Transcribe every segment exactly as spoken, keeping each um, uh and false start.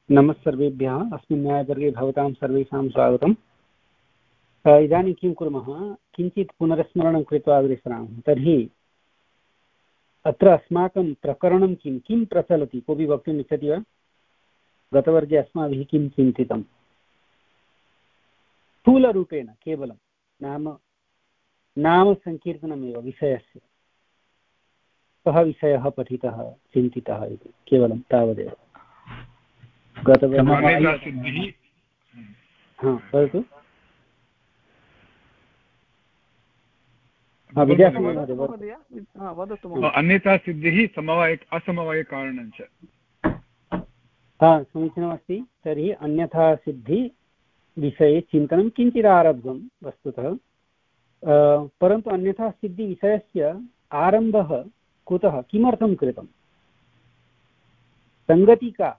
नमः सर्वेभ्यः। अस्मिन् न्यायवर्गे भवतां सर्वेषां स्वागतम्। इदानीं किं कुर्मः, किञ्चित् पुनर्स्मरणं कृत्वा अग्रे सरामः। तर्हि अत्र अस्माकं प्रकरणं किं किं प्रचलति, कोऽपि वक्तुम् इच्छति वा? गतवर्गे अस्माभिः किं चिन्तितं? स्थूलरूपेण केवलं नाम नामसङ्कीर्तनमेव विषयस्य, कः विषयः पठितः चिन्तितः इति, केवलं तावदेव। गतवर्गे हा वदतु। अन्यथा सिद्धिः समवाय असमवायकारणं च। हा समीचीनमस्ति। तर्हि अन्यथा सिद्धिविषये चिन्तनं किञ्चित् आरब्धं वस्तुतः, परन्तु अन्यथा सिद्धिविषयस्य आरम्भः कुतः, किमर्थं कृतं, सङ्गति का?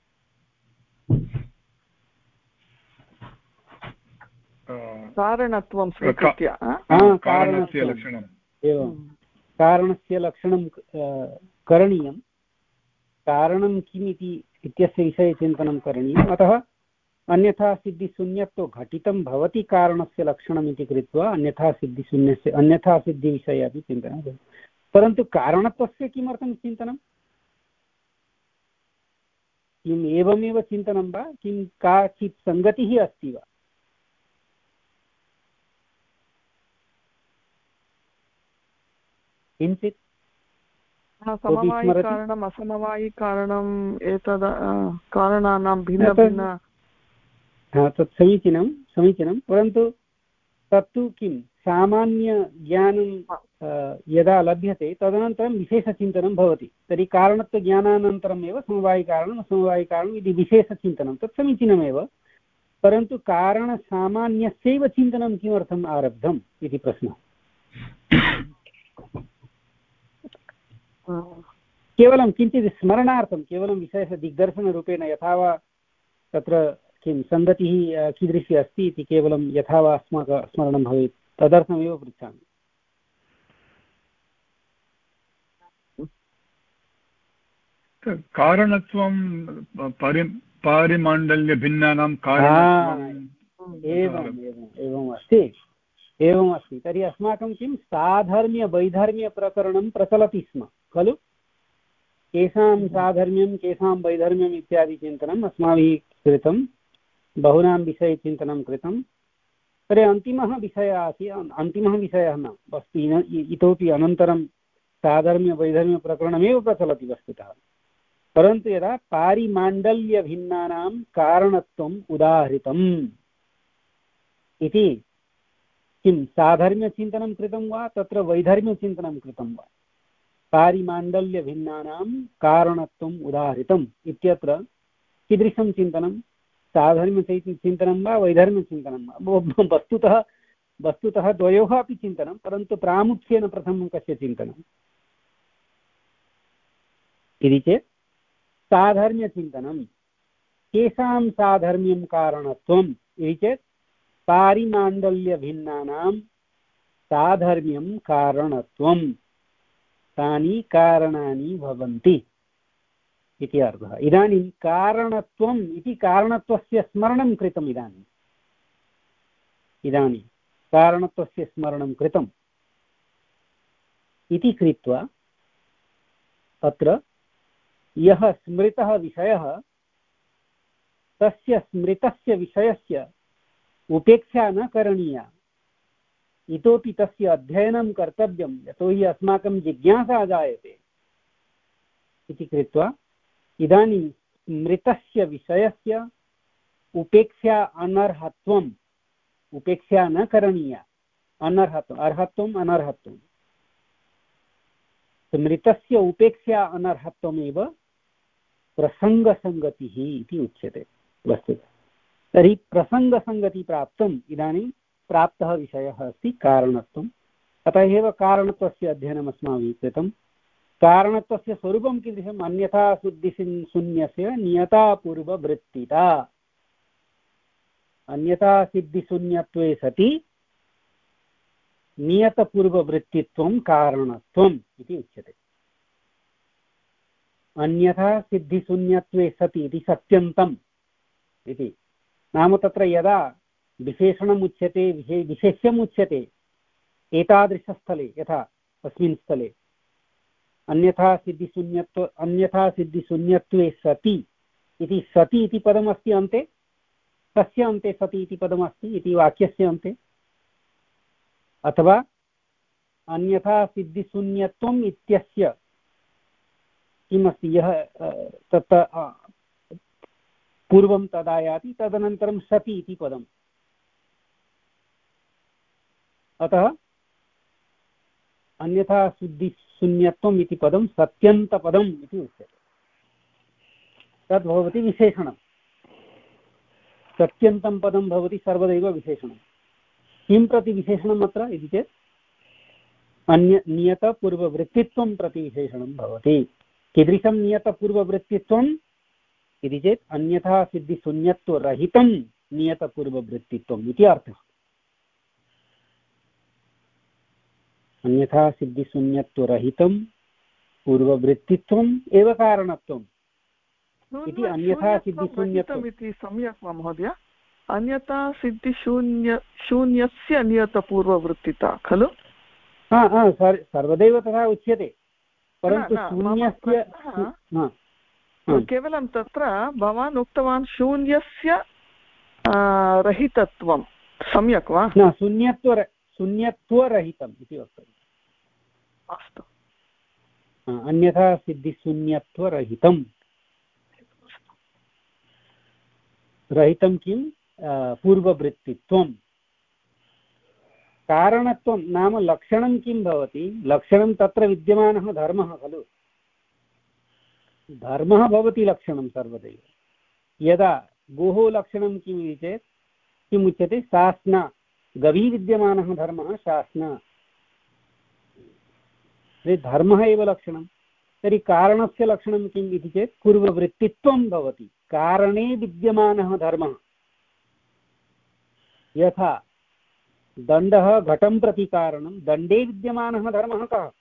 कारणत्वं स्वीकृत्य कारणस्य लक्षणम् एवं कारणस्य लक्षणं करणीयं, कारणं किमिति इत्यस्य विषये चिन्तनं करणीयम्। अतः अन्यथा सिद्धिशून्यत्व घटितं भवति कारणस्य लक्षणम् इति कृत्वा अन्यथा सिद्धिशून्यस्य अन्यथा सिद्धिविषये अपि चिन्तनं भवति। परन्तु कारणत्वस्य किमर्थं चिन्तनं? किम् एवमेव चिन्तनं वा, किं काचित् सङ्गतिः अस्ति वा? किञ्चित् समवायिकारणम् असमवायिकारणम् एतद् कारणानां भिन्न भिन्न तत् समीचीनं समीचीनं परन्तु तत्तु किं सामान्यज्ञानं यदा लभ्यते तदनन्तरं विशेषचिन्तनं भवति। तर्हि कारणत्वज्ञानानन्तरम् एव समवायिकारणम् असमवायिकारणम् इति विशेषचिन्तनं, तत् समीचीनमेव। परन्तु कारणसामान्यस्यैव चिन्तनं किमर्थम् आरब्धम् इति प्रश्नः। केवलं किञ्चित् स्मरणार्थं, केवलं विषयस्य दिग्दर्शनरूपेण, यथा वा तत्र किं सङ्गतिः कीदृशी अस्ति इति केवलं यथा वा अस्माकं स्मरणं भवेत्, तदर्थमेव पृच्छामि। कारणत्वं परि पारिमाण्डल्यभिन्नानां कारणत्वम् एवम् एवम् एवम् अस्ति एवम् अस्ति तर्हि अस्माकं किं साधर्म्यवैधर्म्यप्रकरणं प्रचलति स्म खलु। केषां साधर्म्यं केषां वैधर्म्यम् इत्यादि चिन्तनम् अस्माभिः कृतं, बहूनां विषये चिन्तनं कृतं। तर्हि अन्तिमः विषयः आसीत्, अन्तिमः विषयः न वस्तु, इतोपि अनन्तरं साधर्म्यवैधर्म्यप्रकरणमेव प्रचलति वस्तुतः। परन्तु यदा पारिमाण्डल्यभिन्नानां कारणत्वम् उदाहृतम् इति, किं साधर्म्यचिन्तनं कृतं वा तत्र वैधर्म्यचिन्तनं कृतं वा, पारिमाण्डल्यभिन्नानां कारणत्वम् उदाहृतम् इत्यत्र कीदृशं चिन्तनं, साधर्म्यचिन्तनं वा वैधर्म्यचिन्तनं वा? वस्तुतः वस्तुतः द्वयोः अपि चिन्तनं, परन्तु प्रामुख्येन प्रथमं कस्य चिन्तनम् इति चेत् साधर्म्यचिन्तनं। केषां साधर्म्यं कारणत्वम् इति चेत् पारिमाण्डल्यभिन्नानां साधर्म्यं कारणत्वं, तानि कारणानि भवन्ति इति अर्थः। इदानीं कारणत्वम् इति कारणत्वस्य स्मरणं कृतम्। इदानीम् इदानीं कारणत्वस्य स्मरणं कृतम् इति कृत्वा अत्र यः स्मृतः विषयः, तस्य स्मृतस्य विषयस्य उपेक्षा न करणीया, इतोपि तस्य अध्ययनं कर्तव्यं, यतोहि अस्माकं जिज्ञासा जायते इति कृत्वा इदानीं स्मृतस्य विषयस्य उपेक्षा अनर्हत्वम्, उपेक्षा न करणीया, अनर्हत्वम्, अर्हत्वम् अनर्हत्वं, स्मृतस्य उपेक्षा अनर्हत्वमेव प्रसङ्गसङ्गतिः इति उच्यते वस्तुतः। तर्हि प्रसङ्गसङ्गति प्राप्तम्, इदानीं प्राप्तः विषयः अस्ति कारणत्वम्। अतः एव कारणत्वस्य अध्ययनम् अस्माभिः कृतं। कारणत्वस्य स्वरूपं कीदृशम्? अन्यथा सिद्धिशून्यस्य नियतापूर्ववृत्तिता। अन्यथा सिद्धिशून्यत्वे सति नियतपूर्ववृत्तित्वं कारणत्वम् इति उच्यते। अन्यथा सिद्धिशून्यत्वे सति इति सत्यन्तम् इति। नाम तत्र यदा विशेषणम् उच्यते, विशे विशेष्यम् उच्यते एतादृशस्थले, यथा अस्मिन् स्थले अन्यथा सिद्धिशून्यत्व अन्यथा सिद्धिशून्यत्वे सति इति, सति इति पदमस्ति अन्ते, तस्य अन्ते सति इति पदमस्ति इति वाक्यस्य अन्ते, अथवा अन्यथा सिद्धिशून्यत्वम् इत्यस्य किमस्ति, यः तत्र पूर्वं तदायाति तदनन्तरं सति इति पदम्। अतः अन्यथा सिद्धिशून्यत्वम् इति पदं सत्यन्तपदम् इति उच्यते। तद् भवति विशेषणं। सत्यन्तं पदं भवति सर्वदैव विशेषणं। किं प्रति विशेषणम् अत्र इति चेत् अन्य नियतपूर्ववृत्तित्वं प्रति विशेषणं भवति। कीदृशं नियतपूर्ववृत्तित्वम् इति चेत् अन्यथा सिद्धिशून्यत्वरहितं नियतपूर्ववृत्तित्वम् इति अर्थः। अन्यथा सिद्धिशून्यत्वरहितं पूर्ववृत्तित्वम् एव कारणत्वम् इति। अन्यथा सिद्धिशून्यत्वम् इति सम्यक् वा महोदय? अन्यथा सिद्धिशून्य शून्यस्य नियतपूर्ववृत्तिता खलु? हा हा सर्वदैव तथा उच्यते, परन्तु शून्यस्य केवलं तत्र भवान् उक्तवान् शून्यस्य रहितत्वं, सम्यक् वा? न, शून्यत्व शून्यत्वरहितम् इति वक्तव्यम्। अस्तु, अन्यथा सिद्धिशून्यत्वरहितं। रहितं किं? पूर्ववृत्तित्वं। कारणत्वं नाम लक्षणं किं भवति? लक्षणं तत्र विद्यमानः धर्मः खलु। धर्मः भवति लक्षणं सर्वदैव। यदा गोः लक्षणं किम् इति चेत् किम् उच्यते? शास्ना। गवी विद्यमानः धर्मः शास्ना। धर्मः एव लक्षणं। तर्हि कारणस्य लक्षणं किम् इति चेत् पूर्ववृत्तित्वं भवति। कारणे विद्यमानः धर्मः। यथा दण्डः घटं प्रति कारणं, दण्डे विद्यमानः धर्मः कः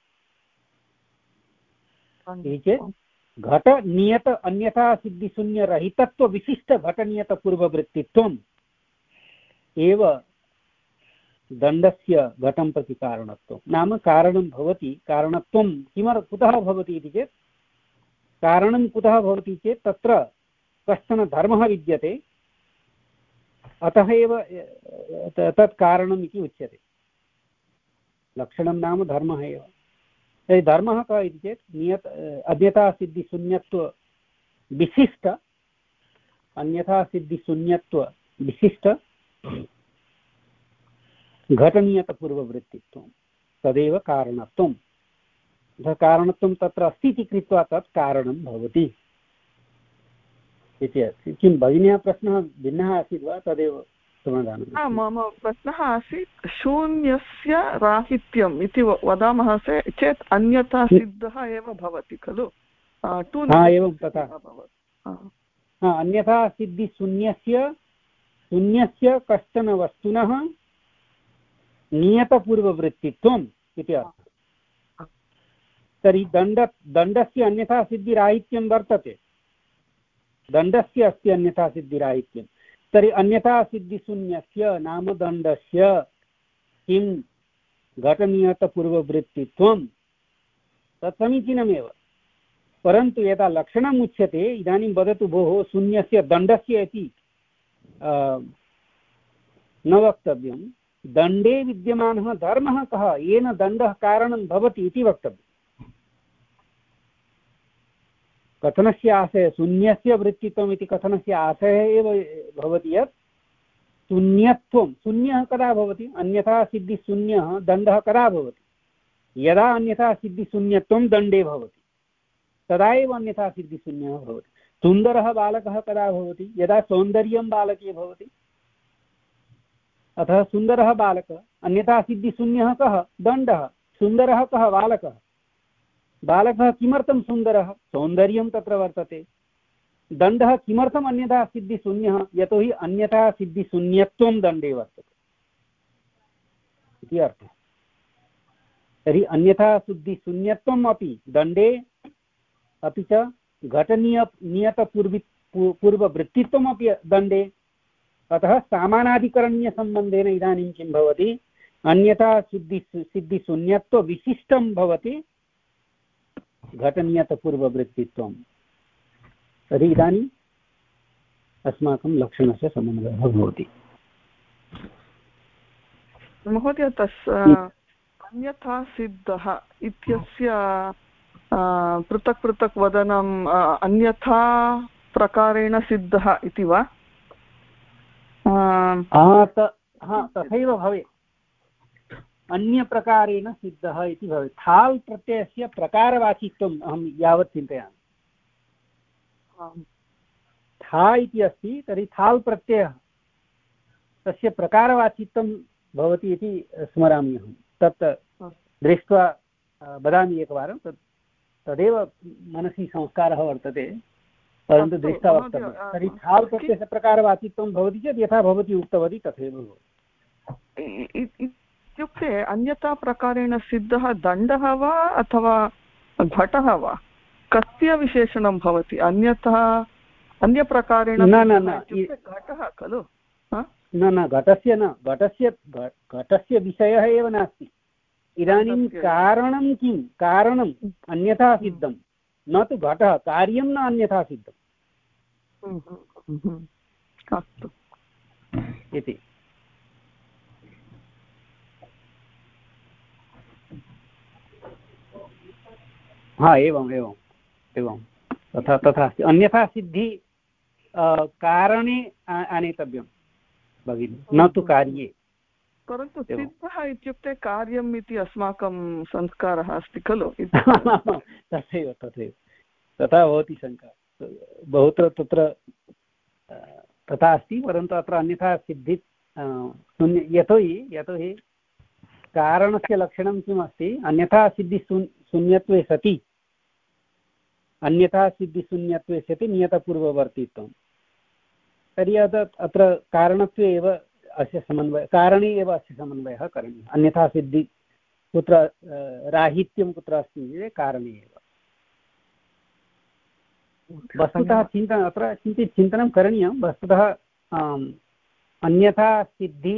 इति चेत् घटनियत अन्यथा सिद्धिशून्यरहितत्व विशिष्ट घटनियतपूर्ववृत्तित्वम् एव दण्डस्य घटं प्रति कारणत्वं। नाम कारणं भवति, कारणत्वं किमर्थं कुतः भवति इति चेत् कारणं कुतः भवति चेत् तत्र कश्चन धर्मः विद्यते, अतः एव तत् कारणम् इति उच्यते। लक्षणं नाम धर्मः एव। तर्हि धर्मः कः इति चेत् नियत अन्यथा सिद्धिशून्यत्व विशिष्ट अन्यथा सिद्धिशून्यत्व विशिष्ट घटनियतपूर्ववृत्तित्वं, तदेव कारणत्वं। कारणत्वं तत्र अस्ति इति कृत्वा तत् कारणं भवति इति अस्ति। किं भगिन्याः प्रश्नः भिन्नः आसीत् वा? तदेव समाधानं। मम प्रश्नः आसीत् शून्यस्य राहित्यम् इति वदामः चेत् अन्यथा सिद्धः एव भवति खलु? एवं तथा अन्यथा सिद्धिशून्यस्य शून्यस्य कश्चन वस्तुनः नियतपूर्ववृत्तित्वम् इति अर्थः। तर्हि दण्ड दण्डस्य अन्यथा सिद्धिराहित्यं वर्तते। दण्डस्य अस्ति अन्यथा सिद्धिराहित्यं। तर्हि अन्यथा सिद्धिशून्यस्य नाम दण्डस्य किं घटनियतपूर्ववृत्तित्वं, तत् समीचीनमेव। परन्तु यदा लक्षणम् उच्यते, इदानीं वदतु भोः शून्यस्य दण्डस्य इति न वक्तव्यं, दण्डे विद्यमानः धर्मः कः, येन दण्डः कारणं भवति इति वक्तव्यम्। कथनस्य आशयः शून्यस्य वृत्तित्वम् इति कथनस्य आशयः एव भवति यत् शून्यत्वं, शून्यः कदा भवति? अन्यथा सिद्धिशून्यः दण्डः कदा भवति? यदा अन्यथा सिद्धिशून्यत्वं दण्डे भवति, तदा एव अन्यथा सिद्धिशून्यः भवति। सुन्दरः बालकः कदा भवति? यदा सौन्दर्यं बालके भवति। अतः सुन्दरः बालकः, अन्यथा सिद्धिशून्यः कः? दण्डः। सुन्दरः कः? बालकः। बालकः किमर्थं सुन्दरः? सौन्दर्यं तत्र वर्तते। दण्डः किमर्थम् अन्यथा सिद्धिशून्यः? यतोहि अन्यथा सिद्धिशून्यत्वं दण्डे वर्तते इति अर्थः। तर्हि अन्यथा सिद्धिशून्यत्वम् अपि दण्डे, अपि च घटनीय नियतपूर्वि पूर्ववृत्तित्वमपि दण्डे। अतः सामानाधिकरण्यसम्बन्धेन इदानीं किं भवति, अन्यथा सिद्धि सिद्धिशून्यत्वविशिष्टं भवति घटनीयतपूर्ववृत्तित्वं। तर्हि इदानीम् अस्माकं लक्षणस्य समन्वयः भवति। महोदय, तस्य अन्यथा सिद्धः इत्यस्य पृथक् पृथक् वदनम् अन्यथा प्रकारेण सिद्धः इति वा? तथैव भवेत्, अन्यप्रकारेण सिद्धः इति भवेत्। थाल् प्रत्ययस्य प्रकारवाचित्वम् अहं यावत् चिन्तयामि। था इति अस्ति, तर्हि थाल् प्रत्ययः तस्य प्रकारवाचित्वं भवति इति स्मरामि अहं। तत् दृष्ट्वा वदामि एकवारं। तत् तदेव मनसि संस्कारः वर्तते, परन्तु दृष्ट्वा वक्तव्यं। तर्हि थाल् प्रत्ययस्य प्रकारवाचित्वं भवति चेत् यथा भवती उक्तवती तथैव भवति। इत्युक्ते अन्यथा प्रकारेण सिद्धः दण्डः वा अथवा घटः वा? कस्य विशेषणं भवति? अन्यथा अन्यप्रकारेण न न न घटः खलु? न न घटस्य न घटस्य घटस्य विषयः एव नास्ति। इदानीं कारणं किं? कारणम् अन्यथा सिद्धं, न तु घटः। कार्यं न अन्यथा सिद्धम् अस्तु इति। हा एवम् एवम् एवं तथा तथा अस्ति। अन्यथा सिद्धि कारणे आनेतव्यं भगिनि, न तु कार्ये। परन्तु सिद्धः इत्युक्ते कार्यम् इति अस्माकं संस्कारः अस्ति खलु? तथैव तथैव तथा भवति शङ्का। बहुत्र तत्र तथा अस्ति, परन्तु अत्र अन्यथा सिद्धि शून्य। यतोहि यतोहि कारणस्य लक्षणं किम् अस्ति? अन्यथा सिद्धि शून्यत्वे सति अन्यथा सिद्धिशून्यत्वे सति नियतपूर्ववर्तित्वं। तर्हि अत्र कारणत्वे एव अस्य समन्वय, कारणे एव अस्य समन्वयः करणीयः। अन्यथा सिद्धि कुत्र राहित्यं कुत्र अस्ति चेत् कारणे एव। वस्तुतः चिन्तनं अत्र किञ्चित् चिन्तनं करणीयं। वस्तुतः अन्यथा सिद्धि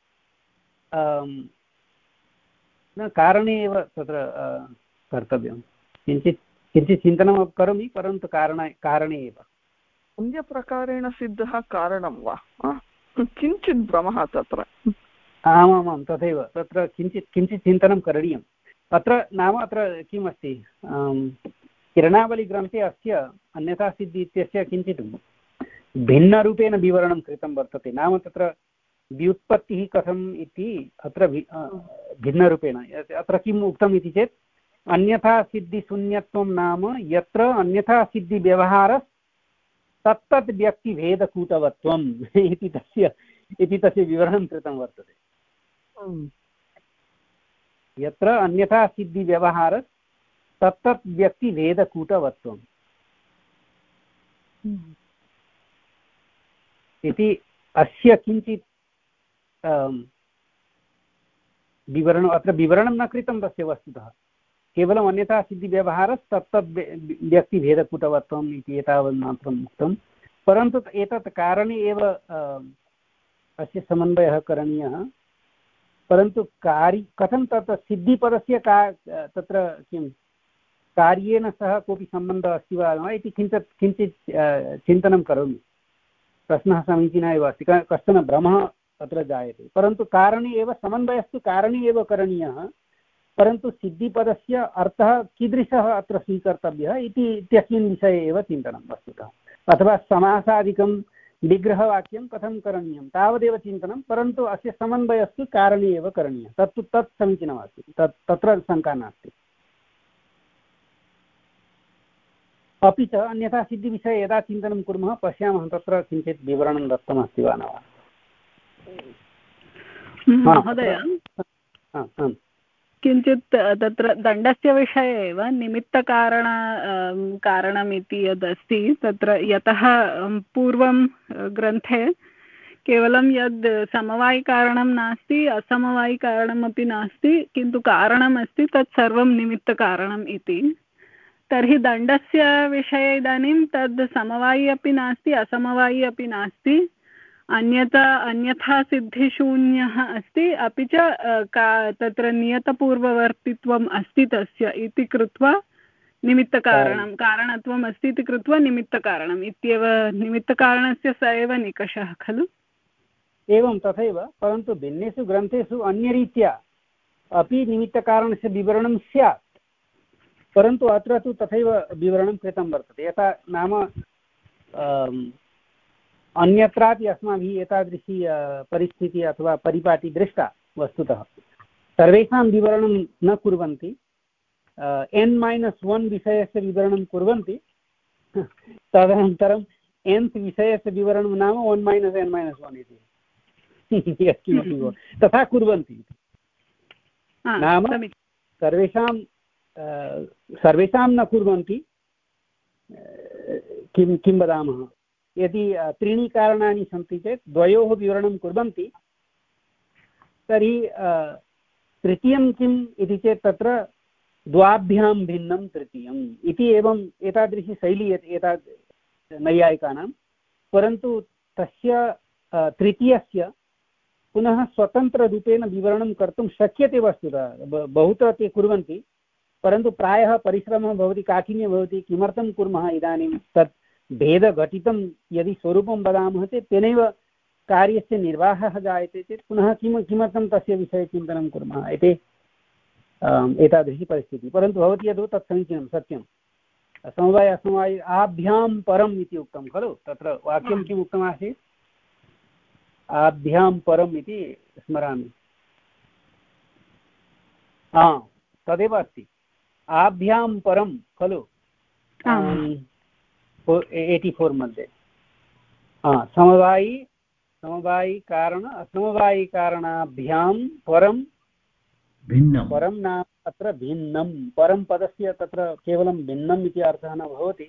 न कारणे एव तत्र कर्तव्यं। किञ्चित् किञ्चित् चिन्तनं करोमि, परन्तु कारणे कारणे एव। अन्यप्रकारेण सिद्धः कारणं वा? किञ्चित् भ्रमः तत्र। आमामां तथैव तत्र किञ्चित् किञ्चित् चिन्तनं करणीयम्। अत्र नाम अत्र किम् अस्ति, किरणावलिग्रन्थे अस्य अन्यथा सिद्धि इत्यस्य किञ्चित् भिन्नरूपेण विवरणं कृतं वर्तते। नाम तत्र व्युत्पत्तिः कथम् इति अत्र भिन्नरूपेण। अत्र किम् उक्तम् इति चेत् अन्यथा सिद्धिशून्यत्वं नाम यत्र अन्यथा सिद्धिव्यवहारः तत्तद् व्यक्तिभेदकूटवत्वम् इति तस्य इति तस्य विवरणं कृतं वर्तते। यत्र अन्यथा सिद्धिव्यवहारः तत्तद् व्यक्तिभेदकूटवत्वम् इति अस्य किञ्चित् विवरणम् अत्र विवरणं न कृतं तस्य। वस्तुतः केवलम् अन्यथा सिद्धिव्यवहारः तत्तद् व्यक्तिभेदकूटवत्वम् इति एतावत् मात्रम् उक्तं। परन्तु एतत् कारणे एव अस्य समन्वयः करणीयः। परन्तु कार्य कथं तत् सिद्धिपदस्य का तत्र किं कार्येन सह कोऽपि सम्बन्धः अस्ति वा न इति किञ्चित् किञ्चित् चिन्तनं करोमि। प्रश्नः समीचीनः एव अस्ति। कश्चन भ्रमः अत्र जायते। परन्तु कारणे एव समन्वयस्तु कारणे एव करणीयः, परन्तु सिद्धिपदस्य अर्थः कीदृशः अत्र स्वीकर्तव्यः इति इत्यस्मिन् विषये एव चिन्तनं वस्तुतः। अथवा समासादिकं विग्रहवाक्यं कथं करणीयं तावदेव चिन्तनं, परन्तु अस्य समन्वयस्तु कारणे एव करणीयः। तत्तु तत् समीचीनमस्ति, तत् तत्र शङ्का नास्ति। अपि च अन्यथा सिद्धिविषये यदा चिन्तनं कुर्मः पश्यामः तत्र किञ्चित् विवरणं दत्तमस्ति वा न वा। महोदय, किञ्चित् तत्र दण्डस्य विषये एव निमित्तकारण कारणमिति यदस्ति तत्र यतः पूर्वं ग्रन्थे केवलं यद् समवायिकारणं नास्ति असमवायिकारणमपि नास्ति, किन्तु कारणमस्ति, तत् सर्वं निमित्तकारणम् इति। तर्हि दण्डस्य विषये इदानीं तद् समवायी अपि नास्ति असमवायी अपि नास्ति, अन्यथा अन्यथा सिद्धिशून्यः अस्ति, अपि च का तत्र नियतपूर्ववर्तित्वम् अस्ति तस्य इति कृत्वा निमित्तकारणं कारणत्वम् अस्ति इति कृत्वा निमित्तकारणम् इत्येव निमित्तकारणस्य स एव निकषः खलु। एवं तथैव, परन्तु भिन्नेषु ग्रन्थेषु अन्यरीत्या अपि निमित्तकारणस्य विवरणं स्यात्, परन्तु अत्र तु तथैव विवरणं कृतं वर्तते। यथा नाम अन्यत्रापि अस्माभिः एतादृशी परिस्थितिः अथवा परिपाटी दृष्टा वस्तुतः। सर्वेषां विवरणं न कुर्वन्ति, एन् मैनस् वन् विषयस्य विवरणं कुर्वन्ति, तदनन्तरम् एन्त् विषयस्य विवरणं नाम one minus N minus one इति यत्किमपि भवति तथा कुर्वन्ति। नाम सर्वेषां सर्वेषां न कुर्वन्ति। किं किं वदामः, यदि त्रीणि कारणानि सन्ति चेत् द्वयोः विवरणं कुर्वन्ति, तर्हि तृतीयं किम् इति चेत् तत्र द्वाभ्यां भिन्नं तृतीयम् इति एवम् एतादृशी शैली एता नैयायिकानां। परन्तु तस्य तृतीयस्य पुनः स्वतन्त्ररूपेण विवरणं कर्तुं शक्यते वस्तुतः, बहुत्र ते कुर्वन्ति, परन्तु प्रायः परिश्रमः भवति, काठिन्यं भवति। किमर्थं कुर्मः इदानीं तत् भेदघटितं यदि स्वरूपं वदामः चेत् तेनैव कार्यस्य निर्वाहः जायते चेत् पुनः किं किमर्थं तस्य विषये चिन्तनं कुर्मः इति एतादृशी परिस्थितिः। परन्तु भवती यद् तत् समीचीनं सत्यं। समवाय असमवाय आभ्यां परम् इति उक्तं खलु, तत्र वाक्यं किम् उक्तमासीत्, आभ्यां परम् इति स्मरामि। हा तदेव अस्ति, आभ्यां परं खलु एय्टि फोर् मध्ये। हा समवायी समवायी कारण असमवायी कारणाभ्यां परं भिन्नं, परं नाम तत्र भिन्नं, परं पदस्य तत्र केवलं भिन्नम् इति अर्थः न भवति,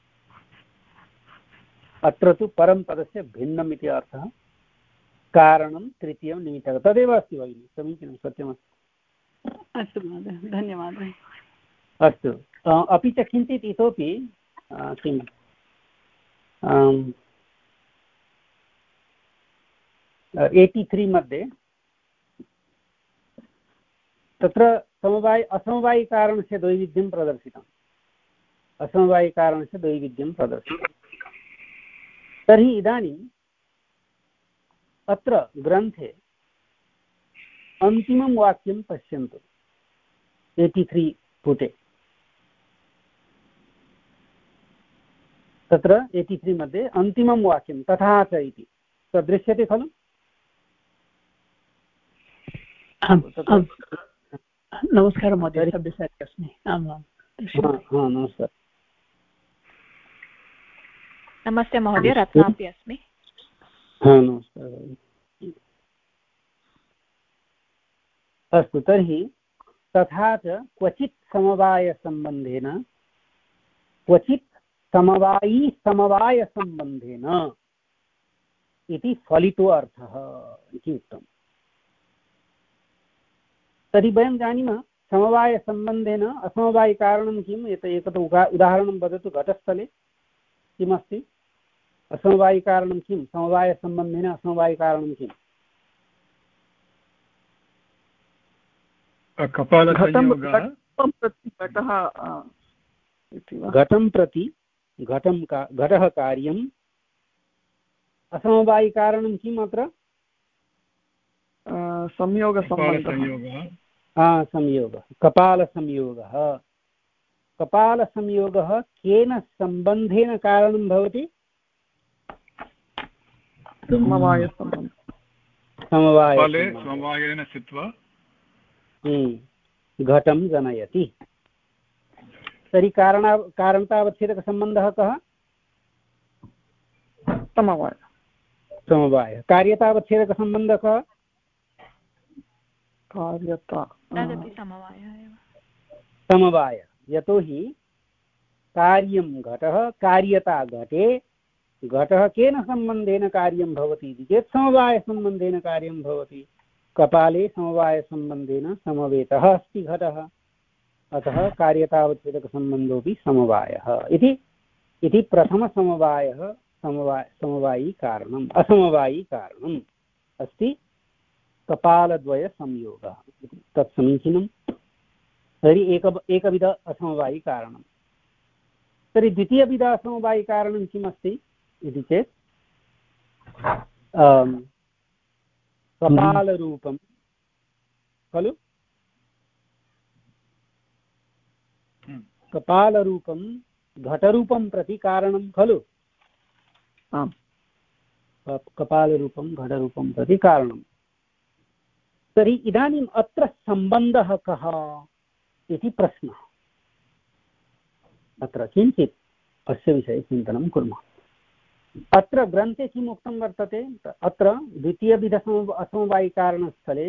अत्र तु परं पदस्य भिन्नम् इति अर्थः। कारणं तृतीयं निमित्तः, तदेव अस्ति भगिनि, समीचीनं, सत्यमस्ति। अस्तु महोदय, धन्यवादः। अस्तु, अपि च किञ्चित् इतोपि किम् एय्टि त्री मध्ये तत्र समवाय असमवायिकारणस्य द्वैविध्यं प्रदर्शितम्, असमवायिकारणस्य द्वैविध्यं प्रदर्शितं। तर्हि इदानीम् अत्र ग्रन्थे अन्तिमं वाक्यं पश्यन्तु, एय्टि त्री पुटे। तत्र एय्टि त्री मध्ये अन्तिमं वाक्यं तथा च इति तद्दृश्यते खलु। नमस्कारः महोदय, सब्यसाची अस्मि। आम् आम्, नमस्कारः। नमस्ते महोदय, रत्नापि अस्मि। हा नमस्कारः। अस्तु, तर्हि तथा च क्वचित् समवायसम्बन्धेन क्वचित् समवायी समवायसम्बन्धेन इति फलितो अर्थः इति उक्तम्। तर्हि वयं जानीमः समवायसम्बन्धेन असमवायिकारणं किम्, एत एकत्र उदाहरणं वदतु। घटस्थले किमस्ति असमवायिकारणं किं, समवायसम्बन्धेन असमवायिकारणं किम्? घटं प्रति घटं घटः कार्यम्, असमवायिकारणं किम् अत्र? संयोगसम्बन्धः, संयोगः, कपालसंयोगः। कपालसंयोगः केन सम्बन्धेन कारणं भवति? समवायसम्बन्धः, समवायेन स्थित्वा घटं जनयति। तर्हि कारण कारणतावच्छेदकसम्बन्धः कः? समवाय। समवाय। कार्यतावच्छेदकसम्बन्धः कः? कार्यता तदपि समवायः एव। समवाय, यतोहि कार्यं घटः, कार्यता घटे, घटः केन सम्बन्धेन कार्यं भवति इति चेत् समवायसम्बन्धेन कार्यं भवति। कपाले समवायसम्बन्धेन समवेतः अस्ति घटः, अतः कार्यतावच्छेदकसम्बन्धोऽपि समवायः इति इति प्रथमसमवायः समवाय समवायिकारणम् असमवायिकारणम् अस्ति कपालद्वयसंयोगः तत् समीचीनं। तर्हि एक एकविध असमवायिकारणं। तर्हि द्वितीयविध असमवायिकारणं किम् अस्ति इति चेत् कपालरूपं खलु कपालरूपं घटरूपं प्रति कारणं खलु आम् कपालरूपं घटरूपं प्रति कारणं। तर्हि इदानीम् अत्र सम्बन्धः कः इति प्रश्नः। अत्र किञ्चित् अस्य विषये चिन्तनं कुर्मः। अत्र ग्रन्थे किम् उक्तं वर्तते अत्र द्वितीयविध असमवायिकारणस्थले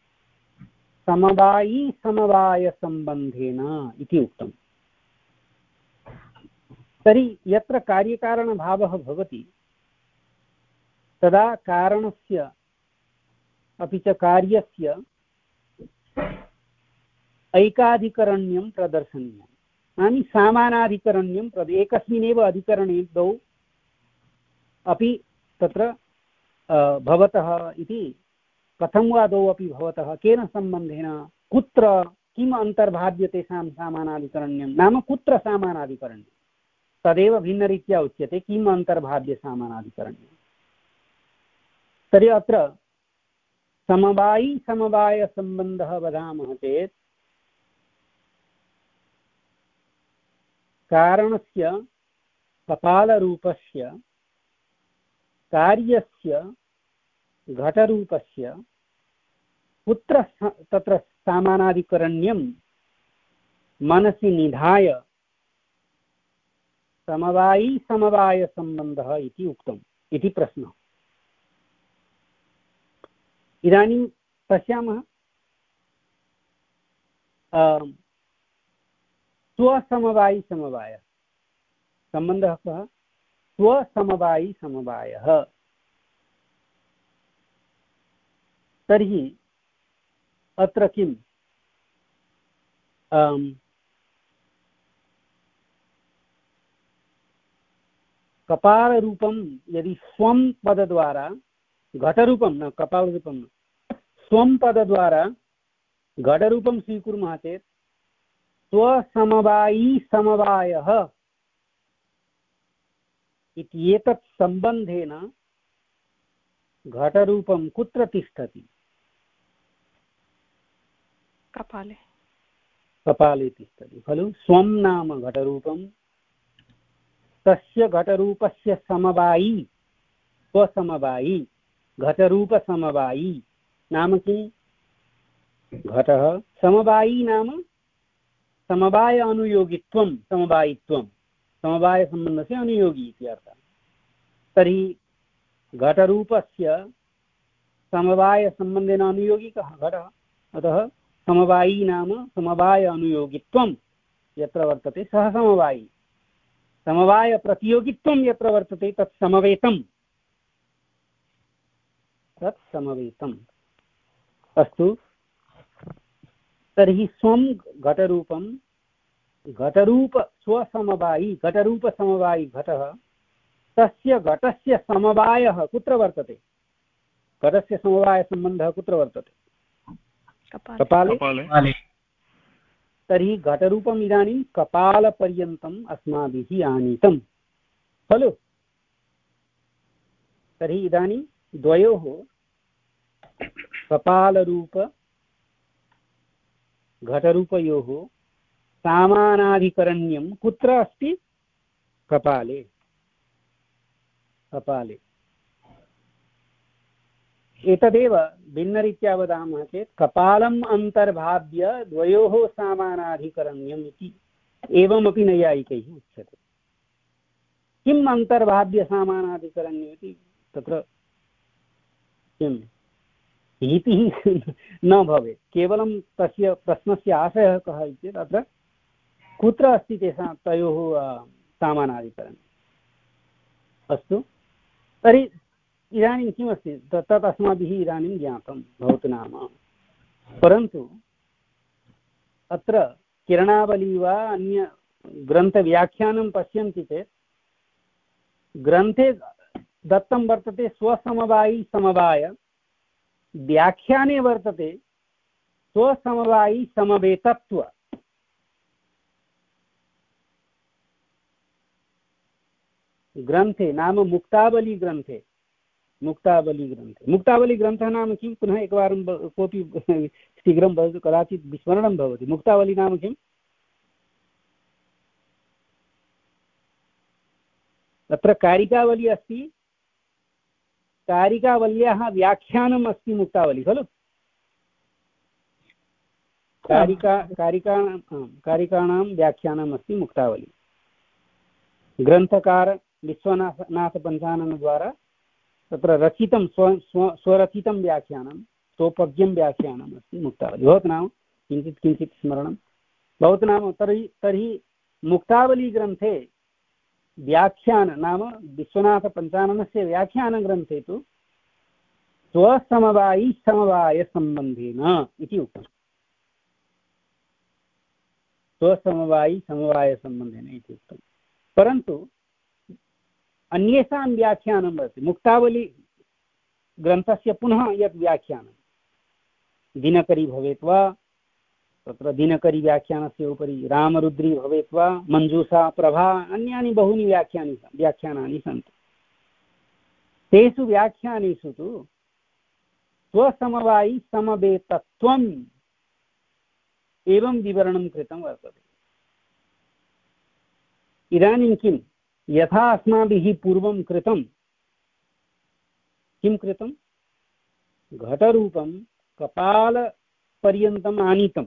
समवायी समवायसम्बन्धेन इति उक्तम्। तर्हि यत्र कार्यकारणभावः भवति तदा कारणस्य अपि च कार्यस्य ऐकाधिकरण्यं प्रदर्शनीयं नाम समानाधिकरण्यं प्रद एकस्मिन्नेव अधिकरणे द्वौ अपि तत्र भवतः इति कथं वा द्वौ अपि भवतः केन सम्बन्धेन कुत्र किम् अन्तर्भाव्य तेषां समानाधिकरण्यं नाम कुत्र समानाधिकरण्यं तदेव भिन्नरीत्या उच्यते किम् अन्तर्भाव्य समानाधिकरण्यं। तर्हि अत्र समवायी समवायसम्बन्धः वदामः चेत् कारणस्य कपालरूपस्य कार्यस्य घटरूपस्य कुत्र तत्र समानाधिकरण्यं मनसि निधाय समवायी समवायसम्बन्धः इति उक्तम् इति प्रश्नः। इदानीं पश्यामः स्वसमवायी समवायः सम्बन्धः कः स्वसमवायी समवायः। तर्हि अत्र किम् कपालरूपं यदि स्वं पदद्वारा घटरूपं न कपालरूपं न स्वं पदद्वारा घटरूपं स्वीकुर्मः चेत् स्वसमवायी समवायः इत्येतत् सम्बन्धेन घटरूपं कुत्र तिष्ठति कपाले कपाले तिष्ठति खलु। स्वं नाम घटरूपं तस्य घटरूपस्य समवायी स्वसमवायी घटरूपसमवायी नाम किं घटः समवायी नाम समवाय अनुयोगित्वं समवायित्वं समवायसम्बन्धस्य अनुयोगी इति अर्थः। तर्हि घटरूपस्य समवायसम्बन्धेन अनुयोगी कः घटः अतः समवायी नाम समवाय अनुयोगित्वं यत्र वर्तते सः समवायी समवाय प्रतियोगित्वं यत्र वर्तते तत् समवेतं तत् समवेतम् अस्तु। तर्हि स्वं घटरूपं घटरूप स्वसमवायी घटरूपसमवायी घटः तस्य घटस्य समवायः कुत्र वर्तते घटस्य समवायसम्बन्धः कुत्र वर्तते कपाले, कपाले। तर्हि घटरूपम् इदानीं कपालपर्यन्तम् अस्माभिः आनीतं खलु। तर्हि इदानीं द्वयोः कपालरूप घटरूपयोः समानाधिकरण्यं कुत्र अस्ति कपाले कपाले। एतदेव भिन्नरीत्या वदामः चेत् कपालम् अन्तर्भाव्य द्वयोः समानाधिकरण्यम् इति एवमपि नैयायिकैः उच्यते। किम् अन्तर्भाव्य समानाधिकरण्यम् इति तत्र किम् भीतिः न भवेत् केवलं तस्य प्रश्नस्य आशयः कः इति चेत् अत्र कुत्र अस्ति तेषां तयोः समानाधिकरणम्। अस्तु तर्हि इदानीं किमस्ति तत् अस्माभिः इदानीं ज्ञातं भवतु नाम। परन्तु अत्र किरणावली वा अन्य ग्रन्थव्याख्यानं पश्यन्ति चेत् ग्रन्थे दत्तं वर्तते स्वसमवायी समवाय, व्याख्याने वर्तते स्वसमवायी समवेतत्व। ग्रन्थे नाम मुक्तावली ग्रन्थे मुक्तावली ग्रन्थे मुक्तावली ग्रन्थः नाम किं? पुनः एकवारं कोऽपि शीघ्रं वदतु, कदाचित् विस्मरणं भवति। मुक्तावली नाम किम्? तत्र कारिकावली अस्ति, कारिकावल्याः व्याख्यानम् अस्ति मुक्तावली खलु। कारिका कारिकाणां कारिकाणां व्याख्यानम् अस्ति मुक्तावली। ग्रन्थकार विश्वनाथपञ्चाननद्वारा तत्र रचितं स्व स्व स्वरचितं व्याख्यानं, स्वपद्यं व्याख्यानम् अस्ति मुक्तावली। भवतु नाम किञ्चित् किञ्चित् स्मरणं भवतु नाम। तर्हि तर्हि मुक्तावलीग्रन्थे व्याख्यान नाम विश्वनाथपञ्चाननस्य व्याख्यानग्रन्थे तु स्वसमवायी समवायसम्बन्धेन इति उक्तम्। स्वसमवायी समवायसम्बन्धेन इति उक्तम्। परन्तु अन्येषां व्याख्यानं भवति। मुक्तावली ग्रन्थस्य पुनः यत् व्याख्यानं दिनकरी भवेत् वा, तत्र दिनकरी व्याख्यानस्य उपरि रामरुद्री भवेत् वा, मञ्जूषा प्रभा, अन्यानि बहूनि व्याख्यानि व्याख्यानानि सन्ति। तेषु व्याख्यानेषु तु स्वसमवायी समवेतत्वम् एवं विवरणं कृतं वर्तते। इदानीं किं यथा अस्माभिः पूर्वं कृतं, किं कृतं? घटरूपं कपालपर्यन्तम् आनीतं।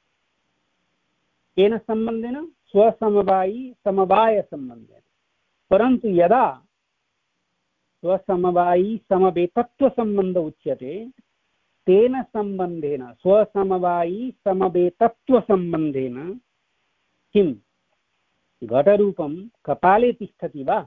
केन सम्बन्धेन? स्वसमवायी समवायसम्बन्धेन। परन्तु यदा स्वसमवायी समवेतत्वसम्बन्ध उच्यते, तेन सम्बन्धेन स्वसमवायी समवेतत्वसम्बन्धेन किं घटरूपं कपाले तिष्ठति वा?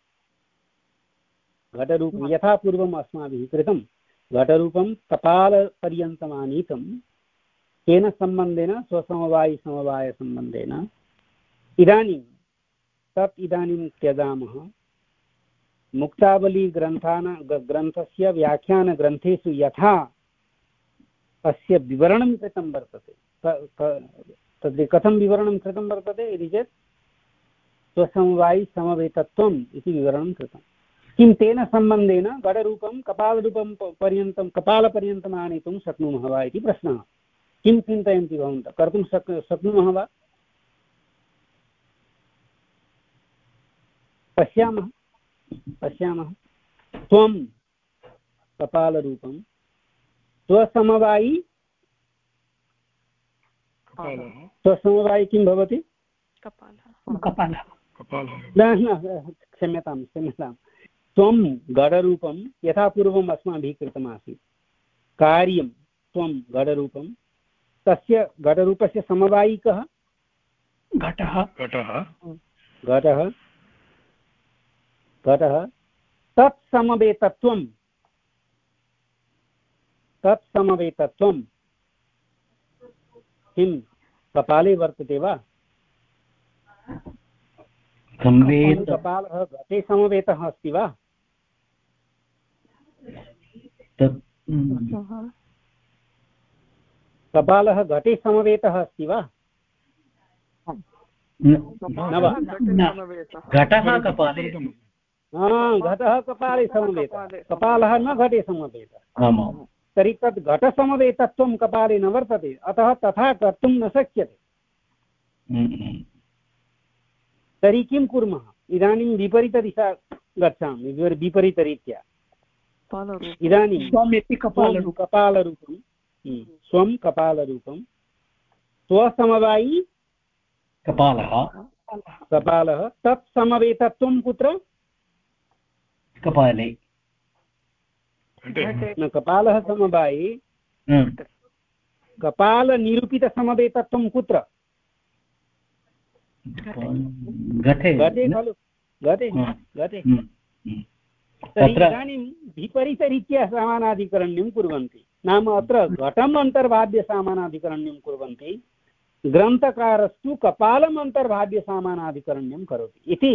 घटरूपं यथा पूर्वम् अस्माभिः कृतं, घटरूपं कपालपर्यन्तम् आनीतं। केन सम्बन्धेन? स्वसमवायी समवायसम्बन्धेन। इदानीं तत् इदानीं त्यजामः। मुक्तावली ग्रन्थान ग्रन्थस्य व्याख्यानग्रन्थेषु यथा अस्य विवरणं कृतं वर्तते, तद् कथं विवरणं कृतं वर्तते इति चेत् स्वसमवायी समवेतत्वम् इति विवरणं कृतं। किं तेन सम्बन्धेन घटरूपं कपालरूपं पर्यन्तं कपालपर्यन्तम् आनेतुं शक्नुमः वा इति प्रश्नः। किं चिन्तयन्ति भवन्तः? कर्तुं शक् शक्नुमः वा? पश्यामः पश्यामः त्वं कपालरूपं स्वसमवायी स्वसमवायी किं भवति? कपालः। न क्षम्यतां क्षम्यतां त्वं घटरूपं यथा पूर्वम् अस्माभिः कृतमासीत्। कार्यं त्वं घटरूपं, तस्य घटरूपस्य समवायी कः? घटः घटः घटः घटः तत्समवेतत्वं तत्समवेतत्वं किं कपाले वर्तते वा? कपालः घटे समवेतः अस्ति वा? कपालः घटे समवेतः अस्ति वा? न वा? घटः कपाले घटः कपाले समवेतः, कपालः न घटे समवेतः। तर्हि तद् घटसमवेतत्वं कपाले न वर्तते, अतः तथा कर्तुं न शक्यते। तर्हि किं कुर्मः? इदानीं विपरीतदिशा गच्छामि, विपरीतरीत्या। इदानीं स्वं कपालरूपं स्वं कपालरूपं स्वसमवायी कपालः कपालः तत्समवेतत्वं कुत्र? कपाले। न कपालः समवायी, कपालनिरूपितसमवेतत्वं कुत्र? घटे घटे खलु, घटे घटे। तर्हि इदानीं विपरीतरीत्या समानाधिकरण्यं कुर्वन्ति। नाम अत्र घटम् अन्तर्भाव्य समानाधिकरण्यं कुर्वन्ति, ग्रन्थकारस्तु कपालम् अन्तर्भाव्य सामानाधिकरण्यं करोति इति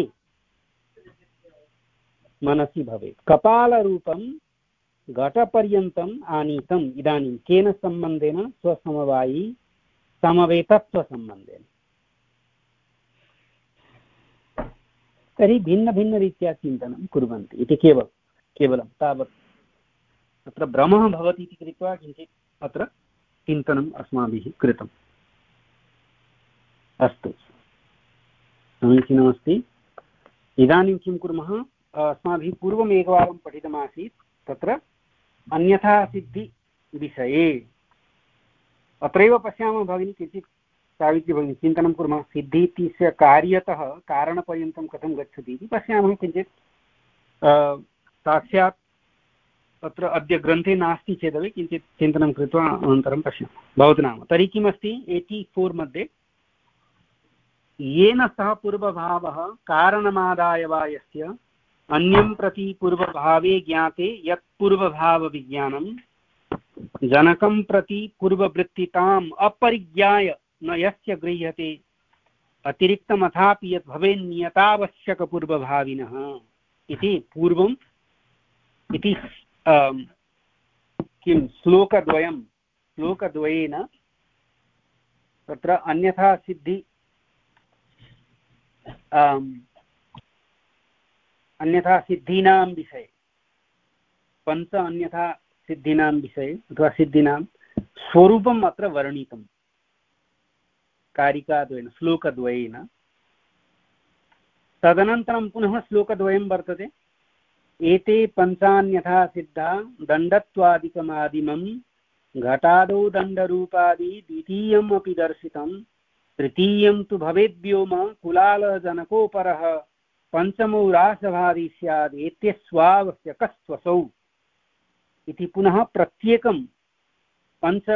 मनसि भवेत्। कपालरूपं घटपर्यन्तम् आनीतम् इदानीं केन सम्बन्धेन? स्वसमवायी समवेतत्वसम्बन्धेन। तर्हि भिन्नभिन्नरीत्या चिन्तनं कुर्वन्ति इति केवलं केवलं तावत् तत्र भ्रमः भवति इति कृत्वा किञ्चित् अत्र चिन्तनम् अस्माभिः कृतम्। अस्तु, समीचीनमस्ति। इदानीं किं कुर्मः? अस्माभिः पूर्वम् एकवारं पठितमासीत् तत्र अन्यथा सिद्धिविषये। अत्रैव पश्यामः भगिनी, किञ्चित् सावित्री भगिनी चिन्तनं कुर्मः। सिद्धि इत्यस्य कार्यतः कारणपर्यन्तं कथं गच्छति इति पश्यामः। किञ्चित् साक्षात् तत्र अद्य ग्रन्थे नास्ति चेदपि किञ्चित् चिन्तनं कृत्वा अनन्तरं पश्यामः। भवतु नाम तर्हि किमस्ति एय्टि फोर् मध्ये, येन सह पूर्वभावः कारणमादाय वा यस्य अन्यं प्रति पूर्वभावे ज्ञाते यत् पूर्वभावविज्ञानं जनकं प्रति पूर्ववृत्तिताम् अपरिज्ञाय न यस्य गृह्यते अतिरिक्तमथापि यत् भवेन्नियतावश्यकपूर्वभाविनः इति पूर्वम् इति किं श्लोकद्वयं श्लोकद्वयेन तत्र अन्यथा सिद्धि अन्यथा सिद्धीनां विषये, पञ्च अन्यथा सिद्धीनां विषये अथवा सिद्धीनां स्वरूपम् अत्र वर्णितं कारिकाद्वयेन श्लोकद्वयेन। तदनन्तरं पुनः श्लोकद्वयं वर्तते। एते पञ्चान्यथा सिद्धा दण्डत्वादिकमादिमं घटादौ दण्डरूपादि द्वितीयम् अपि दर्शितं तृतीयं तु भवेद्व्योम कुलालजनकोपरः पञ्चमौ रासभादि स्यात् एत्यस्वावश्यकस्त्वसौ इति पुनः प्रत्येकं पञ्च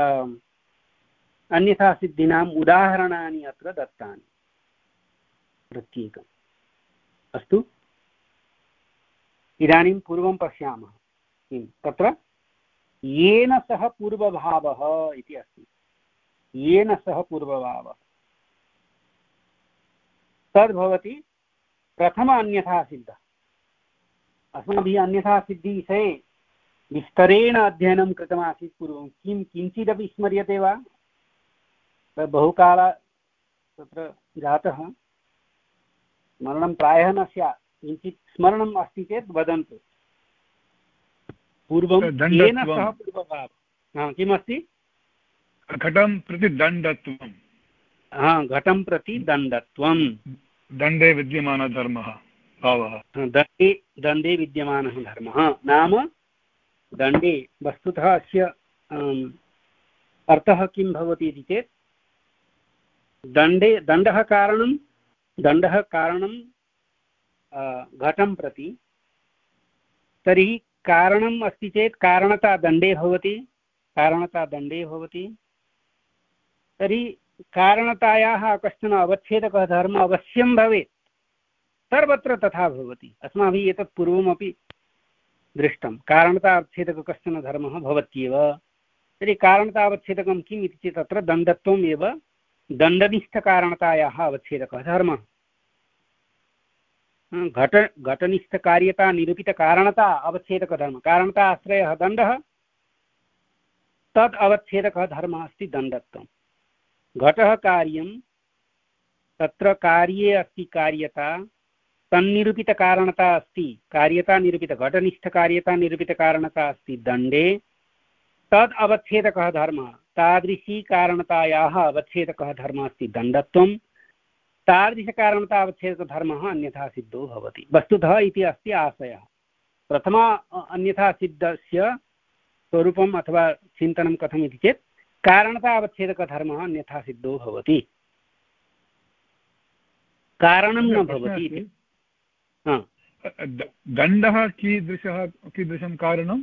अन्यथा सिद्धीनाम् उदाहरणानि अत्र दत्तानि प्रत्येकम्। अस्तु, इदानीं पूर्वं पश्यामः। किं तत्र येन सह पूर्वभावः इति अस्ति। येन सह पूर्वभावः तद्भवति प्रथम अन्यथा सिद्धः। अस्माभिः अन्यथा सिद्धिविषये विस्तरेण अध्ययनं कृतमासीत् पूर्वं। किं किञ्चिदपि स्मर्यते वा? बहुकाल तत्र जातः, स्मरणं प्रायः न स्यात्। किञ्चित् स्मरणम् अस्ति चेत् वदन्तु। पूर्वं येन सह पूर्वभावः किमस्ति? घटं प्रति दण्डत्वं। हा, घटं प्रति दण्डत्वं। दण्डे विद्यमानः धर्मः भावः। दण्डे दण्डे विद्यमानः धर्मः नाम दण्डे वस्तुतः अस्य अर्थः किं भवति इति चेत् दण्डे दण्डः कारणं दण्डः कारणं घटं प्रति। तर्हि कारणम् अस्ति चेत् कारणता दण्डे भवति कारणता दण्डे भवति तर्हि कारणतायाः कश्चन अवच्छेदकः धर्मः अवश्यं भवेत्। सर्वत्र तथा भवति। अस्माभिः एतत् पूर्वमपि दृष्टं। कारणता अवच्छेदकः कश्चन धर्मः भवत्येव। तर्हि कारणतावच्छेदकं किम् इति चेत् तत्र दण्डत्वम् एव दण्डनिष्ठकारणतायाः अवच्छेदकः धर्मः। घट घटनिष्ठकार्यता निरूपितकारणता अवच्छेदकधर्मः। कारणता आश्रयः दण्डः, तद् अवच्छेदकः धर्मः अस्ति दण्डत्वम्। घटः कार्यं, तत्र कार्ये अस्ति कार्यता, तन्निरूपितकारणता अस्ति कार्यता निरूपित घटनिष्ठकार्यता निरूपितकारणता अस्ति दण्डे, तद् अवच्छेदकः धर्मः। तादृशी कारणतायाः अवच्छेदकः धर्मः अस्ति दण्डत्वं। तादृशकारणता अवच्छेदकधर्मः अन्यथा सिद्धो भवति। वस्तुतः इति अस्ति आशयः। प्रथम अन्यथा सिद्धस्य स्वरूपम् अथवा चिन्तनं कथम् इति चेत् कारणता अवच्छेदकधर्मः अन्यथा सिद्धो भवति, कारणं न भवति। दण्डः कीदृशः कीदृशं कारणं?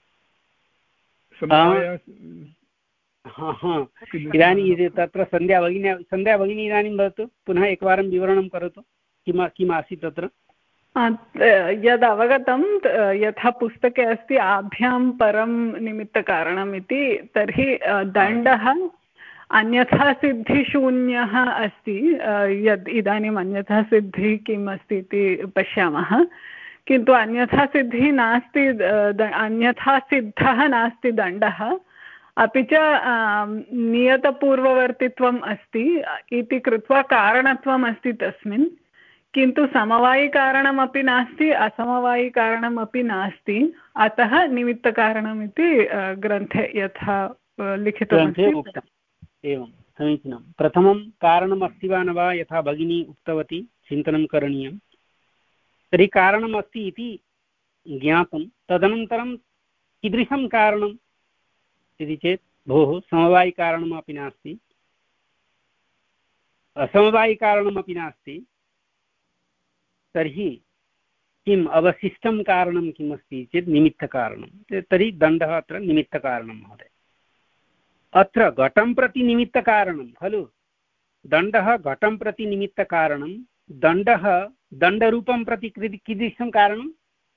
इदानीं तत्र सन्ध्या भगिनी सन्ध्या भगिनी इदानीं वदतु, पुनः एकवारं विवरणं करोतु किम् किम् आसीत् तत्र। यद् अवगतं यथा पुस्तके अस्ति आभ्यां परं निमित्तकारणम् इति, तर्हि दण्डः अन्यथा सिद्धिशून्यः अस्ति यद् इदानीम् अन्यथा सिद्धिः किम् अस्ति इति पश्यामः किन्तु अन्यथा सिद्धिः नास्ति अन्यथा सिद्धः नास्ति दण्डः अपि च नियतपूर्ववर्तित्वम् अस्ति इति कृत्वा कारणत्वम् अस्ति तस्मिन् किन्तु समवायिकारणमपि नास्ति असमवायिकारणमपि नास्ति अतः निमित्तकारणम् इति ग्रन्थे यथा लिखितमस्ति एवं समीचीनं प्रथमं कारणमस्ति वा न वा यथा भगिनी उक्तवती चिन्तनं करणीयं तर्हि कारणमस्ति इति ज्ञातं तदनन्तरं कीदृशं कारणम् इति चेत् भोः समवायिकारणमपि नास्ति असमवायिकारणमपि नास्ति तर्हि किम् अवशिष्टं कारणं किम् अस्ति चेत् निमित्तकारणं तर्हि दण्डः अत्र निमित्तकारणं महोदय अत्र घटं प्रति निमित्तकारणं खलु दण्डः घटं प्रति निमित्तकारणं दण्डः दण्डरूपं प्रति कीदृशं कारणं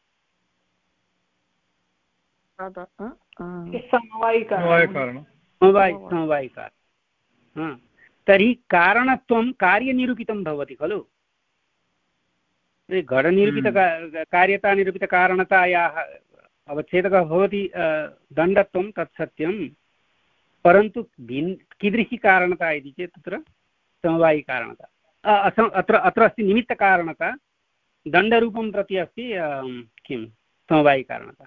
समवायिकारणं समवायिकारणं तर्हि कारणत्वं कार्यनिरूपितं भवति खलु घटनिरूपित कार्यतानिरूपितकारणतायाः अवच्छेदकः भवति दण्डत्वं तत् सत्यं परन्तु भिन् कीदृशी कारणता इति चेत् तत्र समवायिकारणता असम अत्र अत्र अस्ति निमित्तकारणता दण्डरूपं प्रति अस्ति किं समवायिकारणता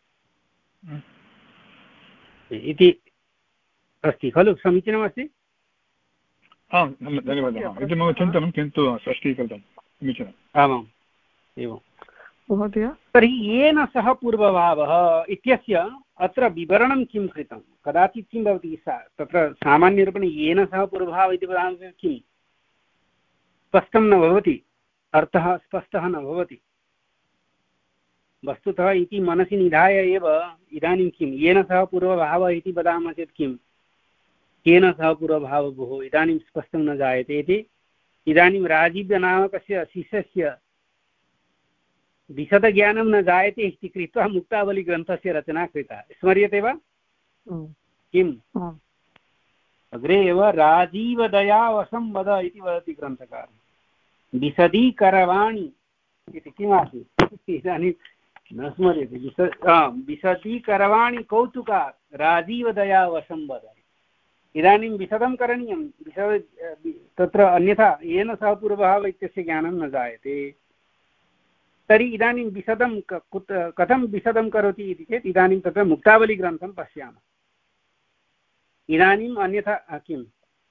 इति अस्ति खलु समीचीनमस्ति आम् धन्यवादः इति मम चिन्तनं किन्तु स्पष्टीकृतं समीचीनम् आमाम् एवं महोदय तर्हि येन सह पूर्वभावः इत्यस्य अत्र विवरणं किं कृतं कदाचित् किं भवति सा तत्र सामान्यरूपेण येन सह पूर्वभावः इति वदामः किं स्पष्टं न भवति अर्थः स्पष्टः न भवति वस्तुतः इति मनसि निधाय एव इदानीं किं येन सह पूर्वभावः इति वदामः चेत् किं केन सह पूर्वभावः भोः इदानीं स्पष्टं न जायते इति इदानीं राजीवनामकस्य शिष्यस्य विशदज्ञानं न जायते इति कृत्वा मुक्तावलीग्रन्थस्य रचना कृता स्मर्यते वा किम् अग्रे एव राजीवदयावशं वद इति वदति ग्रन्थकारः विशदीकरवाणि इति किमासीत् इदानीं न स्मर्यते विश विशदीकरवाणि कौतुका राजीवदयावशं वद इदानीं विशदं करणीयं विशद तत्र अन्यथा येन सह पूर्वभावः इत्यस्य ज्ञानं न जायते तर्हि इदानीं विशदं कथं विशदं करोति इति चेत् इदानीं तत्र मुक्तावलीग्रन्थं पश्यामः इदानीम् अन्यथा किं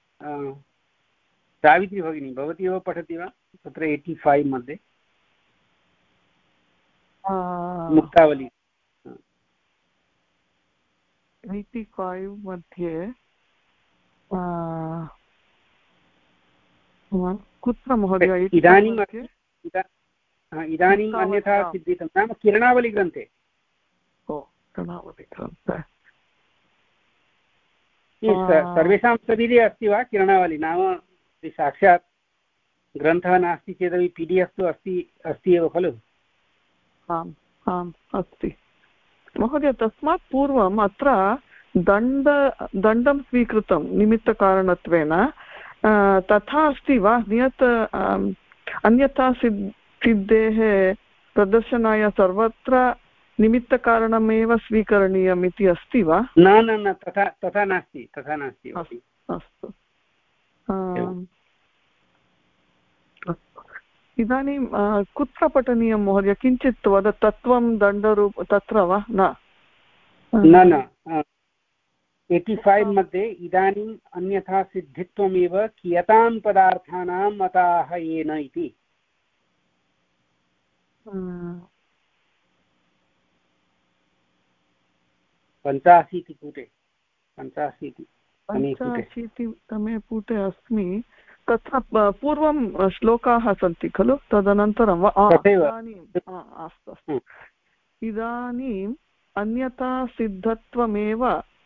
सावित्री भगिनी भवती एव पठति वा तत्र एय्टि फैव् मध्ये मुक्तावली एय्टि फैव् मध्ये कुत्र महोदय इदानीम् इदानीम् अन्यथा सिद्धितं नाम किरणावलीग्रन्थे ओ किरणावलीग्रन्थे सर्वेषां सविधे अस्ति वा किरणावली नाम साक्षात् ग्रन्थः नास्ति चेदपि पी डि एफ् तु अस्ति अस्ति एव खलु आम् आम् अस्ति महोदय तस्मात् पूर्वम् अत्र दण्ड दण्डं स्वीकृतं निमित्तकारणत्वेन तथा अस्ति वा नियत अन्यथा सिद् सिद्धेः प्रदर्शनाय सर्वत्र निमित्तकारणमेव स्वीकरणीयम् इति अस्ति वा न न न तथा तथा नास्ति तथा नास्ति अस्तु इदानीं कुत्र पठनीयं महोदय किञ्चित् वद तत्त्वं दण्डरूप तत्र वा न न न एय्टि फैव् मध्ये इदानीम् अन्यथा सिद्धित्वमेव कियतां पदार्थानां मताः येन इति पञ्चाशीतिपुटे पञ्चाशीति पञ्चाशीतितमे पुटे अस्मि तत्र पूर्वं श्लोकाः सन्ति खलु तदनन्तरं वा इदानीम् अस्तु अस्तु इदानीम् अन्यथा सिद्धत्वमेव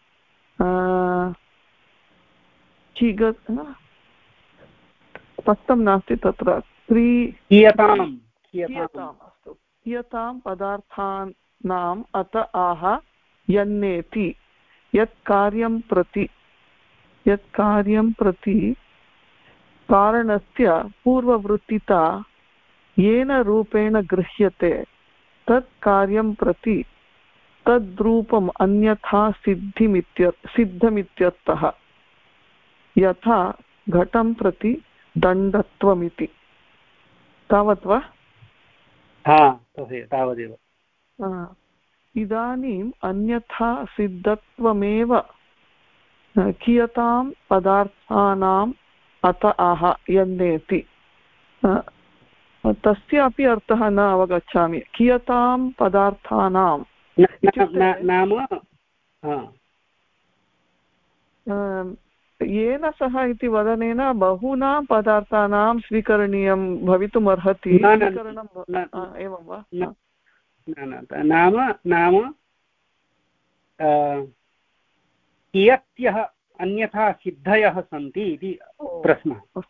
स्पष्टं नास्ति तत्र त्रि कियतां कियताम् अस्तु कियतां पदार्थानाम् अत आह यन्नेति यत् कार्यं प्रति यत् कार्यं प्रति कारणस्य पूर्ववृत्तिता येन रूपेण गृह्यते तत् कार्यं प्रति तद्रूपम् अन्यथा सिद्धिमित्य सिद्धमित्यर्थः। यथा घटं प्रति दण्डत्वमिति। तावत् वा? तावदेव। इदानीम् अन्यथा सिद्धत्वमेव कियतां पदार्थानाम् अत आह यन्नेति। तस्यापि अर्थः न अवगच्छामि। कियतां पदार्थानां नाम येन सह इति वदनेन बहूनां पदार्थानां स्वीकरणीयं भवितुम् अर्हति। एवं वा? नाम नाम कियत्यः अन्यथा सिद्धयः सन्ति इति प्रश्नः।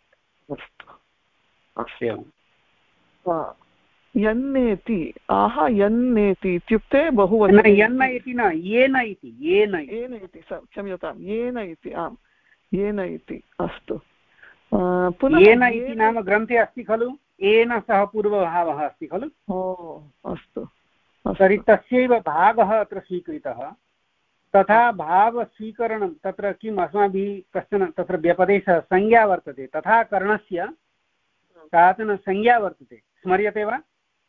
यन्नेति आह यन्नेति इत्युक्ते बहुवचने। यन्न इति न येन इति येन येन इति क्षम्यतां येन इति आम् येन इति अस्तु। येन इति नाम ग्रन्थे अस्ति खलु येन सह पूर्वभावः अस्ति खलु। ओ अस्तु। तर्हि तस्यैव भागः अत्र स्वीकृतः। तथा भावस्वीकरणं तत्र किम् अस्माभिः कश्चन तत्र व्यपदेशः संज्ञा वर्तते। तथा करणस्य काचन संज्ञा वर्तते, स्मर्यते वा?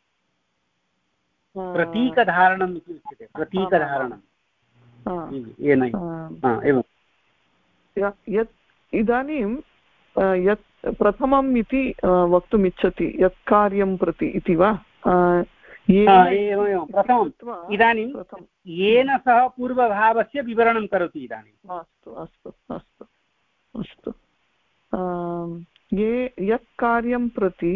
प्रतीकधारणम् इति उच्यते। प्रतीकधारणं येन एवं यत् इदानीं यत् प्रथमम् इति वक्तुम् इच्छति यत् कार्यं प्रति इति वा? एवमेवं प्रथमम्। इदानीं येन सह पूर्वभावस्य विवरणं करोति इदानीम्। अस्तु अस्तु अस्तु अस्तु। ये यत् कार्यं प्रति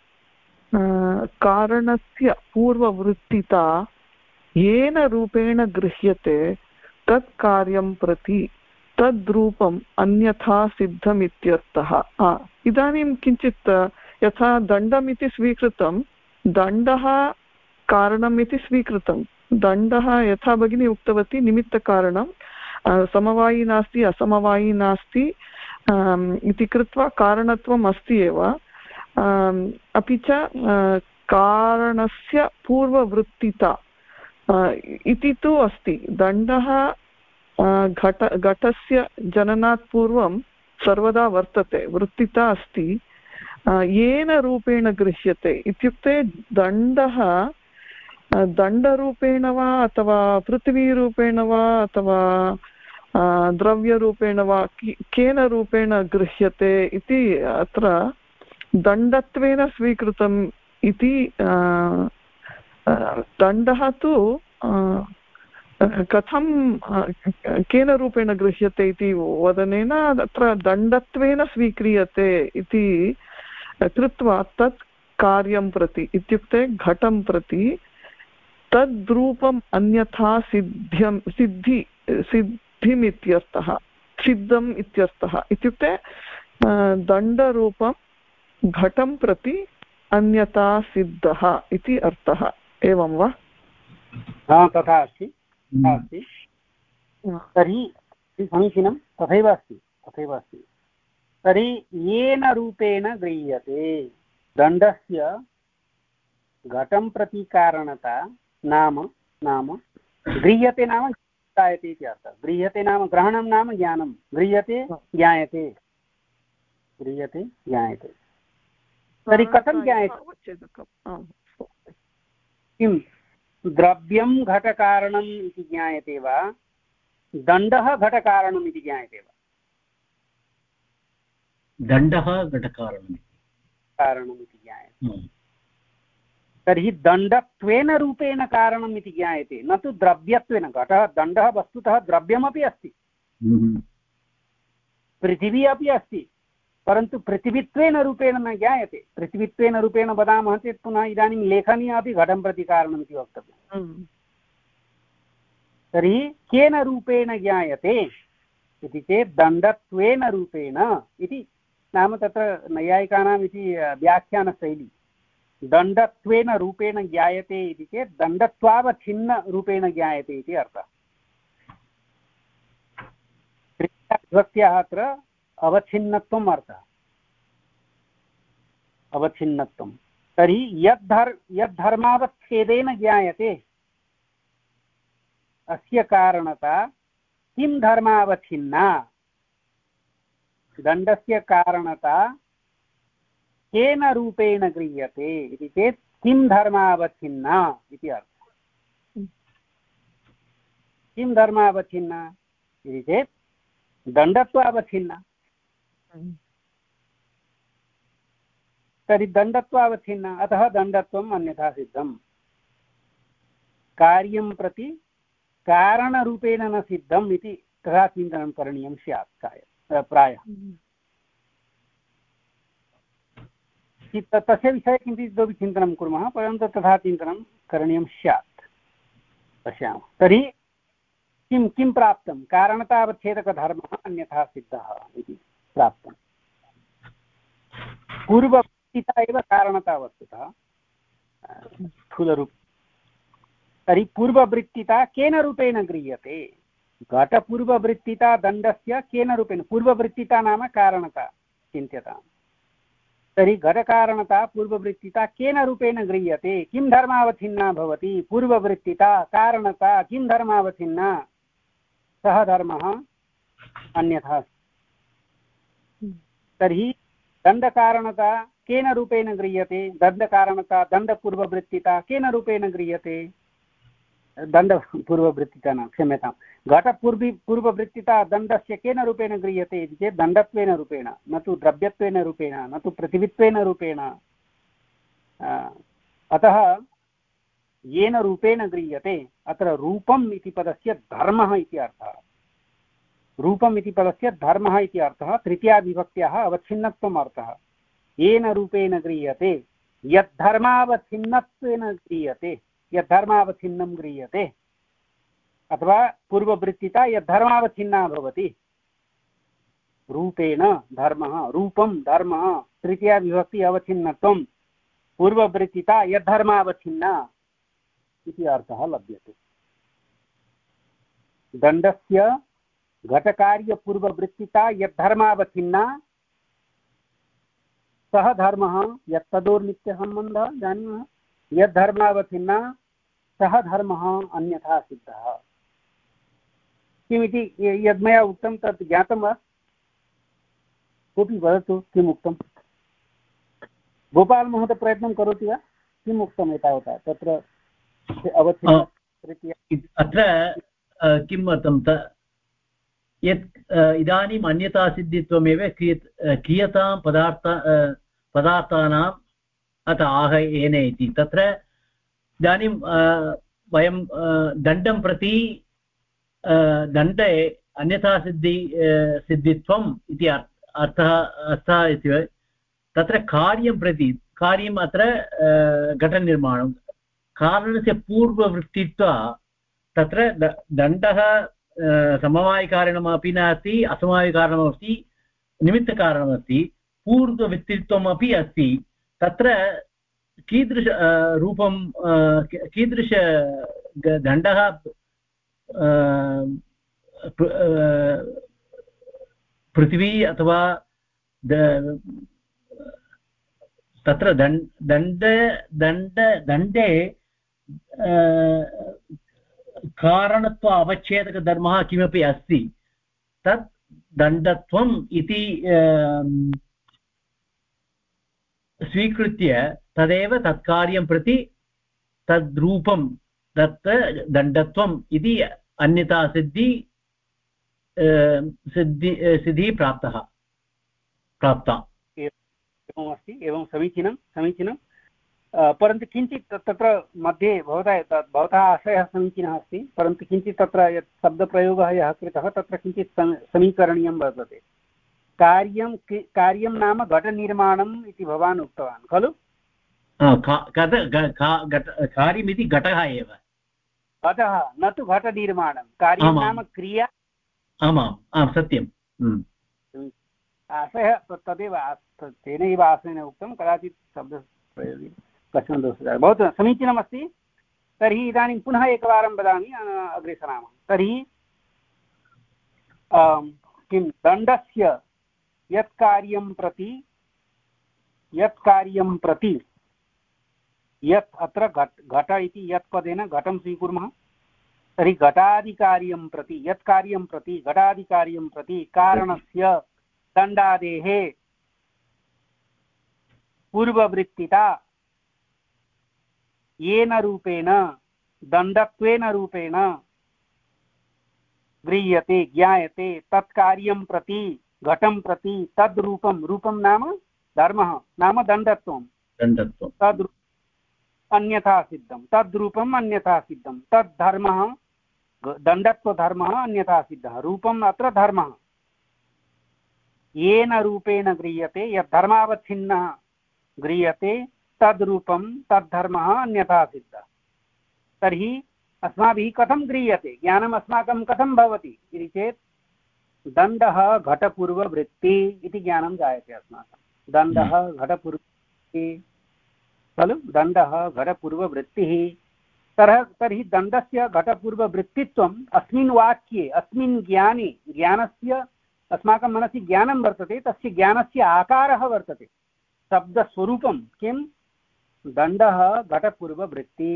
कारणस्य पूर्ववृत्तिता येन रूपेण गृह्यते तत् कार्यं प्रति तद्रूपम् अन्यथा सिद्धमित्यर्थः। इदानीं किञ्चित् यथा दण्डमिति स्वीकृतं, दण्डः कारणम् इति स्वीकृतं। दण्डः यथा भगिनी उक्तवती निमित्तकारणं, समवायी नास्ति असमवायी नास्ति इति कृत्वा कारणत्वम् अस्ति एव। अपि च कारणस्य पूर्ववृत्तिता इति तु अस्ति। दण्डः घट घटस्य जननात् पूर्वं सर्वदा वर्तते, वृत्तिता अस्ति। येन रूपेण गृह्यते इत्युक्ते दण्डः दण्डरूपेण वा अथवा पृथ्वीरूपेण वा अथवा द्रव्यरूपेण वा केन रूपेण गृह्यते इति अत्र दण्डत्वेन स्वीकृतम् इति। दण्डः तु कथं केन रूपेण गृह्यते इति वदनेन अत्र दण्डत्वेन स्वीक्रियते इति कृत्वा तत् कार्यं प्रति इत्युक्ते घटं प्रति तद्रूपम् अन्यथा सिद्ध्यं सिद्धि सिद्धिमित्यर्थः। सिद्धम् इत्यर्थः इत्युक्ते दण्डरूपं घटं प्रति अन्यथा सिद्धः इति अर्थः। एवं वा? तथा अस्ति अस्ति। तर्हि समीचीनं, तथैव अस्ति तथैव अस्ति। तर्हि येन रूपेण गृह्यते दण्डस्य घटं प्रति कारणता नाम नाम गृह्यते नाम ज्ञायते इति अर्थः। गृह्यते नाम ग्रहणं नाम ज्ञानं। गृह्यते ज्ञायते गृह्यते ज्ञायते। तर्हि कथं ज्ञायते? किं द्रव्यं घटकारणम् इति ज्ञायते वा दण्डः घटकारणम् इति ज्ञायते वा? दण्डः घटकारणम् कारणम् इति ज्ञायते। तर्हि दण्डत्वेन रूपेण कारणम् इति ज्ञायते, न तु द्रव्यत्वेन। घटः दण्डः वस्तुतः द्रव्यमपि अस्ति, पृथिवी अपि अस्ति, परन्तु पृथिवीत्वेन रूपेण न ज्ञायते। पृथिवीत्वेन रूपेण वदामः चेत् पुनः इदानीं लेखनी अपि घटं प्रति कारणम् इति वक्तव्यम्। तर्हि केन रूपेण ज्ञायते इति चेत् दण्डत्वेन रूपेण इति नाम तत्र नैयायिकानाम् इति व्याख्यानशैली। दण्डत्वेन रूपेण ज्ञायते इति चेत् दण्डत्वावच्छिन्न रूपेण ज्ञायते इति अर्थः। विभक्त्याः अत्र अवच्छिन्नत्वम् अर्थः, अवच्छिन्नत्वं। तर्हि यद्धर् यद्धर्मावच्छेदेन ज्ञायते अस्य कारणता किं धर्मावच्छिन्ना, दण्डस्य कारणता केन रूपेण गृह्यते इति चेत् किं धर्मावच्छिन्ना इति अर्थः। किं धर्मावच्छिन्ना इति चेत् दण्डत्वावच्छिन्ना। तर्हि दण्डत्वावच्छिन्ना, अतः दण्डत्वम् अन्यथा सिद्धम्। कार्यं प्रति कारणरूपेण न सिद्धम् इति तथा चिन्तनं करणीयं स्यात् प्रायः। तस्य विषये किञ्चित् इतोपि चिन्तनं कुर्मः, परन्तु तथा चिन्तनं करणीयं स्यात्। पश्यामः। तर्हि किं किं प्राप्तं, कारणतावच्छेदकधर्मः अन्यथा सिद्धः इति प्राप्तं। पूर्ववृत्तिता एव कारणता वस्तुतः स्थूलरूप। तर्हि पूर्ववृत्तिता केन रूपेण गृह्यते, घटपूर्ववृत्तिता दण्डस्य केन रूपेण, पूर्ववृत्तिता नाम कारणता चिन्त्यताम्। तर्हि घटकारणता पूर्ववृत्तिता केन रूपेण गृह्यते, किं धर्मावच्छिन्ना भवति, पूर्ववृत्तिता कारणता किं धर्मावच्छिन्ना, सः धर्मः अन्यथा। तर्हि दण्डकारणता केन रूपेण गृह्यते, दण्डकारणता दण्डपूर्ववृत्तिता केन रूपेण गृह्यते, दण्डपूर्ववृत्तिता न क्षम्यतां, घटपूर्वी पूर्ववृत्तिता दण्डस्य केन रूपेण गृह्यते इति चेत् दण्डत्वेन रूपेण, न तु द्रव्यत्वेन रूपेण, न तु पृथिवीत्वेन रूपेण। अतः येन रूपेण गृह्यते, अत्र रूपम् इति पदस्य धर्मः इति अर्थः। रूपम् इति पदस्य धर्मः इति अर्थः, तृतीयाविभक्त्याः अवच्छिन्नत्वम् अर्थः। येन रूपेण गृह्यते, यद्धर्मावच्छिन्नत्वेन गृह्यते, यद्धर्मावच्छिन्नं गृह्यते, अथवा पूर्ववृत्तिता यद्धर्मावच्छिन्ना भवति, रूपेण धर्मः, रूपं धर्मः, तृतीया विभक्ति अवच्छिन्नत्वं, पूर्ववृत्तिता यद्धर्मावच्छिन्ना इति अर्थः लभ्यते। दण्डस्य घटकार्यपूर्ववृत्तिता यद्धर्मावच्छिन्ना सः धर्मः, यत्तदोर्नित्यसम्बन्धः जानीमः, यद्धर्मावच्छिन्ना सः धर्मः अन्यथा सिद्धः। किमिति यद्मया उक्तं तत् ज्ञातं वा? कोऽपि वदतु किम् उक्तं। गोपाल महोदय प्रयत्नं करोति वा? किम् उक्तम् एतावता तत्र अवच्छिन्न? अत्र किमर्थं यत् इदानीम् अन्यतासिद्धित्वमेव क्रियत क्रियतां पदार्थ पदार्थानाम् अत आहयेन इति। तत्र इदानीं वयं दण्डं प्रति दण्डे अन्यथासिद्धि सिद्धित्वम् इति अर्थः अर्थः इति। तत्र कार्यं प्रति कार्यम् अत्र घटनिर्माणं, कारणस्य पूर्ववृत्तित्वा तत्र दण्डः समवायिकारणमपि नास्ति, असमवायिकारणमस्ति, निमित्तकारणमस्ति, पूर्ववृत्तित्वमपि अस्ति। तत्र कीदृश रूपं कीदृश दण्डः पृथिवी अथवा तत्र दण्ड दण्ड दण्डे कारणत्व अवच्छेदकधर्मः किमपि अस्ति, तत् दण्डत्वम् इति स्वीकृत्य तदेव तत्कार्यं प्रति तद्रूपं तत् दण्डत्वम् इति अन्यथा सिद्धि सिद्धि सिद्धिः प्राप्तः प्राप्ता। एवमस्ति, एवं समीचीनं समीचीनं परन्तु किञ्चित् तत्र मध्ये भवतः भवतः आशयः समीचीनः अस्ति, परन्तु किञ्चित् तत्र यत् शब्दप्रयोगः यः कृतः तत्र किञ्चित् समीकरणीयं वर्तते। कार्यं कार्यं नाम घटनिर्माणम् इति भवान् उक्तवान् खलु? कार्यमिति घटः एव, अतः न तु घटनिर्माणं, कार्यं नाम क्रिया। आमाम् आं सत्यं। आशयः तदेव, तेनैव आशयेन उक्तं, कदाचित् शब्दप्रयोगे कश्चन दोषः। बहु समीचीनमस्ति। तर्हि इदानीं पुनः एकवारं वदामि, अग्रे सरामः। तर्हि किं दण्डस्य यत् कार्यं प्रति यत् कार्यं प्रति यत् अत्र घट घट इति यत् पदेन घटं स्वीकुर्मः तर्हि घटादिकार्यं प्रति यत् कार्यं प्रति घटादिकार्यं प्रति कारणस्य दण्डादेः पूर्ववृत्तिता येन रूपेण दण्डत्वेन रूपेण गृह्यते ज्ञायते तत्कार्यं प्रति घटं प्रति तद्रूपं रूपं नाम धर्मः नाम दण्डत्वं दण्डत्वं तद् अन्यथा सिद्धं तद्रूपम् अन्यथा सिद्धं तद्धर्मः दण्डत्वधर्मः अन्यथा सिद्धः रूपम् अत्र धर्मः येन रूपेण गृह्यते यत् धर्मावच्छिन्नः गृह्यते तद्रूपं तद्धर्मः अन्यथा सिद्धः। तर्हि अस्माभिः कथं गृह्यते ज्ञानम् अस्माकं कथं भवति इति चेत् दण्डः घटपूर्ववृत्ति इति ज्ञानं जायते अस्माकं दण्डः घटपूर्ववृत्तिः खलु दण्डः घटपूर्ववृत्तिः तरह तर्हि दण्डस्य घटपूर्ववृत्तित्वम् अस्मिन् वाक्ये अस्मिन् ज्ञाने ज्ञानस्य अस्माकं मनसि ज्ञानं वर्तते तस्य ज्ञानस्य आकारः वर्तते शब्दस्वरूपं किं दण्डः घटपूर्ववृत्ति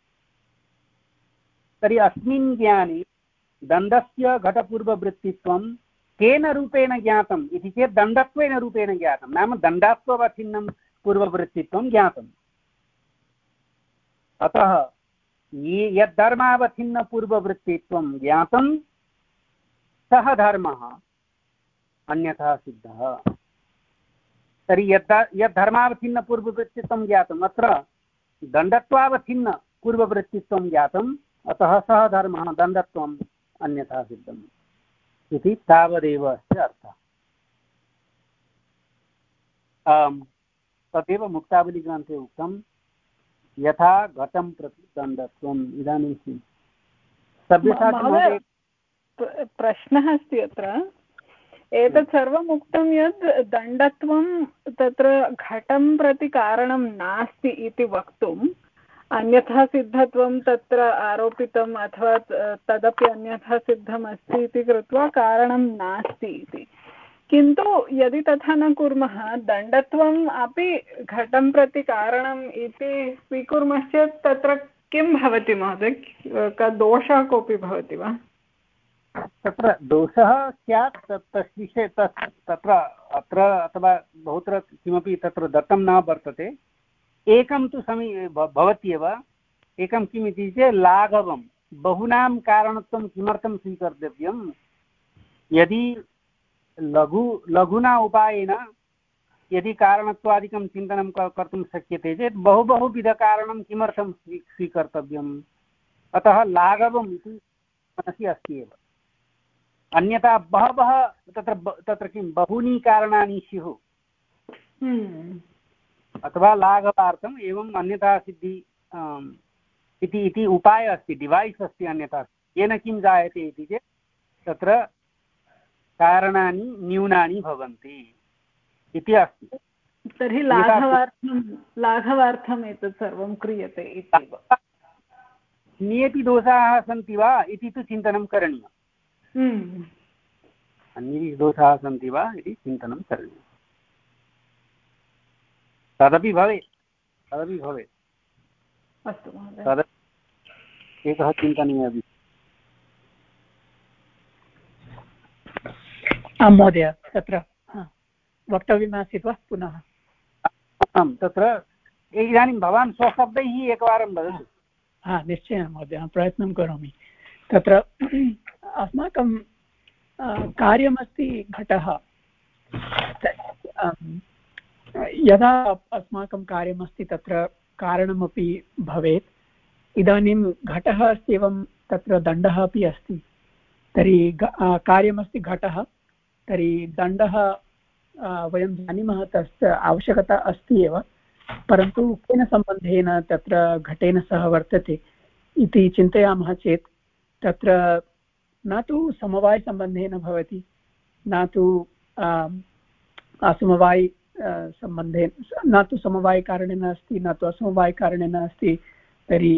तर्हि अस्मिन् ज्ञाने दण्डस्य घटपूर्ववृत्तित्वं केन रूपेण ज्ञातम् इति चेत् दण्डत्वेन रूपेण ज्ञातं नाम दण्डात्ववच्छिन्नं पूर्ववृत्तित्वं ज्ञातम् अतः ये यद्धर्मावच्छिन्नपूर्ववृत्तित्वं ज्ञातं सः धर्मः अन्यथा सिद्धः। तर्हि यद् यद्धर्मावच्छिन्नपूर्ववृत्तित्वं ज्ञातम् अत्र दण्डत्वावच्छिन्न पूर्ववृत्तित्वं ज्ञातम् अतः सः धर्मः दण्डत्वम् अन्यथा सिद्धम् इति तावदेव अस्य अर्थः। तदेव मुक्तावलीग्रन्थे उक्तं यथा घटं प्रति दण्डत्वम्। इदानीं प्रश्नः अस्ति अत्र एतत् सर्वम् उक्तं यत् दण्डत्वं तत्र घटं प्रति कारणं नास्ति इति वक्तुम् अन्यथा सिद्धत्वं तत्र आरोपितम् अथवा तदपि अन्यथा सिद्धम् अस्ति इति कृत्वा कारणं नास्ति इति किन्तु यदि तथा न कुर्मः दण्डत्वम् अपि घटं प्रति कारणम् इति स्वीकुर्मः चेत् तत्र किं भवति महोदय कः दोषः कोऽपि भवति वा तत्र दोषः स्यात् तद्विषये तत्र अत्र अथवा बहुत्र किमपि तत्र दत्तं न वर्तते एकं तु समी भवत्येव एकं किम् इति चेत् लाघवं बहूनां कारणत्वं किमर्थं स्वीकर्तव्यं यदि लघु लघुना उपायेन यदि कारणत्वादिकं चिन्तनं कर्तुं शक्यते चेत् बहु बहुविधकारणं किमर्थं स्वी स्वीकर्तव्यम् अतः लाघवम् इति मनसि अस्ति एव अन्यथा बहवः तत्र तत्र किं बहूनि कारणानि स्युः अथवा लाघवार्थम् एवम् अन्यथा सिद्धि इति इति उपायः अस्ति डिवैस् अस्ति अन्यथा येन किं जायते इति चेत् तत्र कारणानि न्यूनानि भवन्ति इति अस्ति। तर्हि लाघवार्थं लाघवार्थम् एतत् सर्वं क्रियते इत्येव अन्येपि दोषाः सन्ति वा इति तु चिन्तनं करणीयम् अन्ये दोषाः सन्ति वा इति चिन्तनं करणीयम् तदपि भवेत् तदपि भवेत् अस्तु महोदय तद् एकः चिन्तनीयः आं महोदय तत्र वक्तव्यमासीत् वा पुनः आम् तत्र इदानीं भवान् स्वशब्दैः एकवारं वदतु। हा निश्चयेन महोदय अहं प्रयत्नं करोमि। तत्र अस्माकं कार्यमस्ति घटः यदा अस्माकं कार्यमस्ति तत्र कारणमपि भवेत् इदानीं घटः अस्ति एवं तत्र दण्डः अपि अस्ति तर्हि कार्यमस्ति घटः तर्हि दण्डः वयं जानीमः तस्य आवश्यकता अस्ति एव परन्तु केन सम्बन्धेन तत्र घटेन सह वर्तते इति चिन्तयामः चेत् तत्र न तु समवायसम्बन्धेन भवति न तु असमवाय सम्बन्धेन न तु समवायकारणेन अस्ति न तु असमवायकारणेन अस्ति तर्हि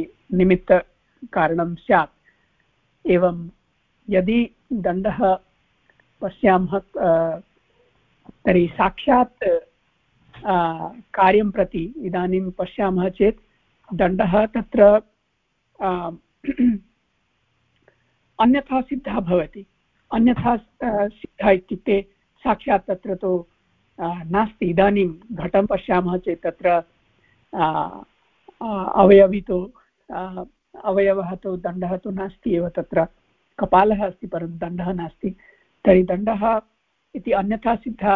निमित्तकारणं स्यात्। एवं यदि दण्डः पश्यामः तर्हि साक्षात् कार्यं प्रति इदानीं पश्यामः चेत् दण्डः तत्र अन्यथा सिद्धः भवति। अन्यथा सिद्धः इत्युक्ते साक्षात् तत्र तु नास्ति। इदानीं घटं पश्यामः चेत् तत्र अवयवी तु अवयवः तु दण्डः तु नास्ति एव, तत्र कपालः अस्ति परन्तु दण्डः नास्ति। तर्हि दण्डः इति अन्यथा सिद्धः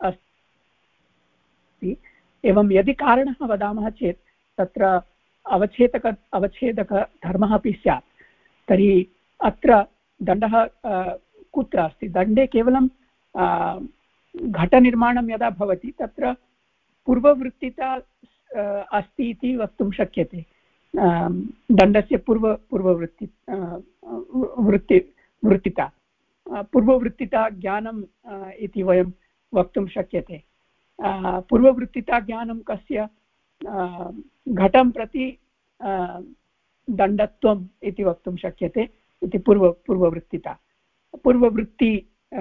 अस्ति। एवं यदि कारणः वदामः चेत् तत्र अवच्छेदक अवच्छेदकधर्मः अपि स्यात्। तर्हि अत्र दण्डः कुत्र अस्ति? दण्डे केवलं घटनिर्माणं यदा भवति तत्र पूर्ववृत्तिता अस्ति इति वक्तुं शक्यते। दण्डस्य पूर्व पूर्ववृत्ति वृत्ति वृत्तिता पूर्ववृत्तिता ज्ञानम् इति वयं वक्तुं शक्यते। पूर्ववृत्तिता ज्ञानं कस्य? घटं प्रति दण्डत्वम् इति वक्तुं शक्यते इति पूर्व पूर्ववृत्तिता पूर्ववृत्ति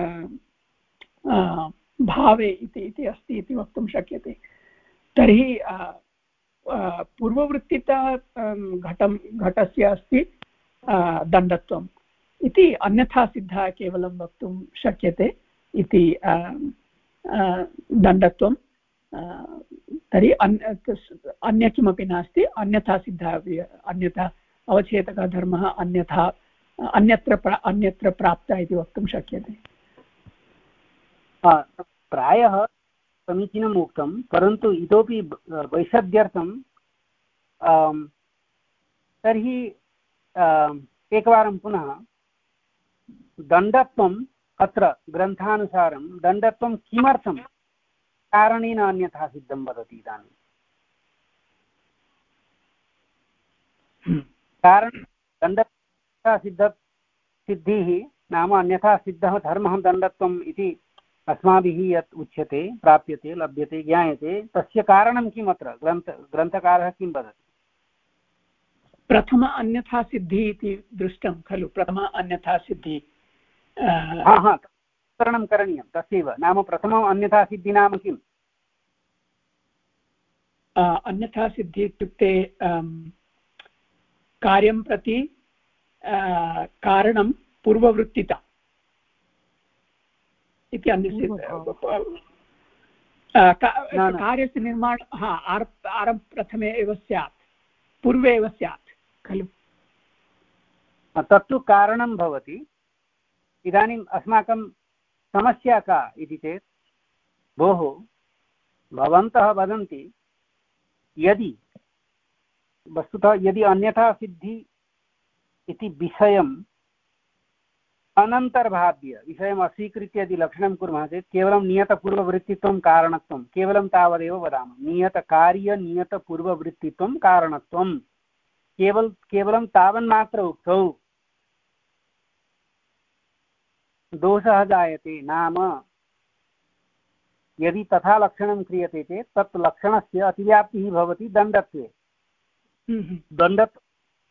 भावे इति इति अस्ति इति वक्तुं शक्यते। तर्हि पूर्ववृत्तिता घटं घटस्य अस्ति दण्डत्वम् इति अन्यथा सिद्धः केवलं वक्तुं शक्यते इति दण्डत्वं। तर्हि अन्य अन्य किमपि नास्ति, अन्यथा सिद्धः अपि, अन्यथा अवच्छेदकधर्मः अन्यथा अन्यत्र अन्यत्र प्राप्तः इति वक्तुं शक्यते। प्रायः समीचीनम् उक्तं, परन्तु इतोपि वैशद्यर्थं तर्हि एकवारं पुनः दण्डत्वम् अत्र ग्रन्थानुसारं दण्डत्वं किमर्थं कारणेन अन्यथा सिद्धं वदति? इदानीं कारण दण्डथा सिद्ध सिद्धिः नाम अन्यथा सिद्धः धर्मः दण्डत्वम् इति अस्माभिः यत् उच्यते, प्राप्यते, लभ्यते, ज्ञायते, तस्य कारणं किम्? अत्र ग्रन्थ ग्रन्थकारः किं वदति? प्रथम अन्यथा सिद्धिः इति दृष्टं खलु? प्रथम अन्यथा सिद्धिः हा हा करणं करणीयं तस्यैव। नाम प्रथमम् अन्यथा सिद्धिः नाम किम्? अन्यथा सिद्धिः इत्युक्ते कार्यं प्रति कारणं पूर्ववृत्तिता इति अन्य कार्यस्य निर्माणं हा आरम्भ प्रथमे एव स्यात्, पूर्वे एव स्यात् खलु? तत्तु कारणं भवति। इदानीम् अस्माकं समस्या का इति चेत्, भोः भवन्तः वदन्ति यदि वस्तुतः यदि अन्यथा सिद्धि इति विषयम् अनन्तर्भाव्य विषयम् अस्वीकृत्य यदि लक्षणं कुर्मः चेत् केवलं नियतपूर्ववृत्तित्वं कारणत्वं केवलं तावदेव वदामः। नियतकार्य नियतपूर्ववृत्तित्वं कारणत्वं केवल केवलं तावन्मात्र उक्तौ। दोषः जायते नाम यदि तथा लक्षणं क्रियते चेत् तत् लक्षणस्य अतिव्याप्तिः भवति दण्डत्वे। दण्डत्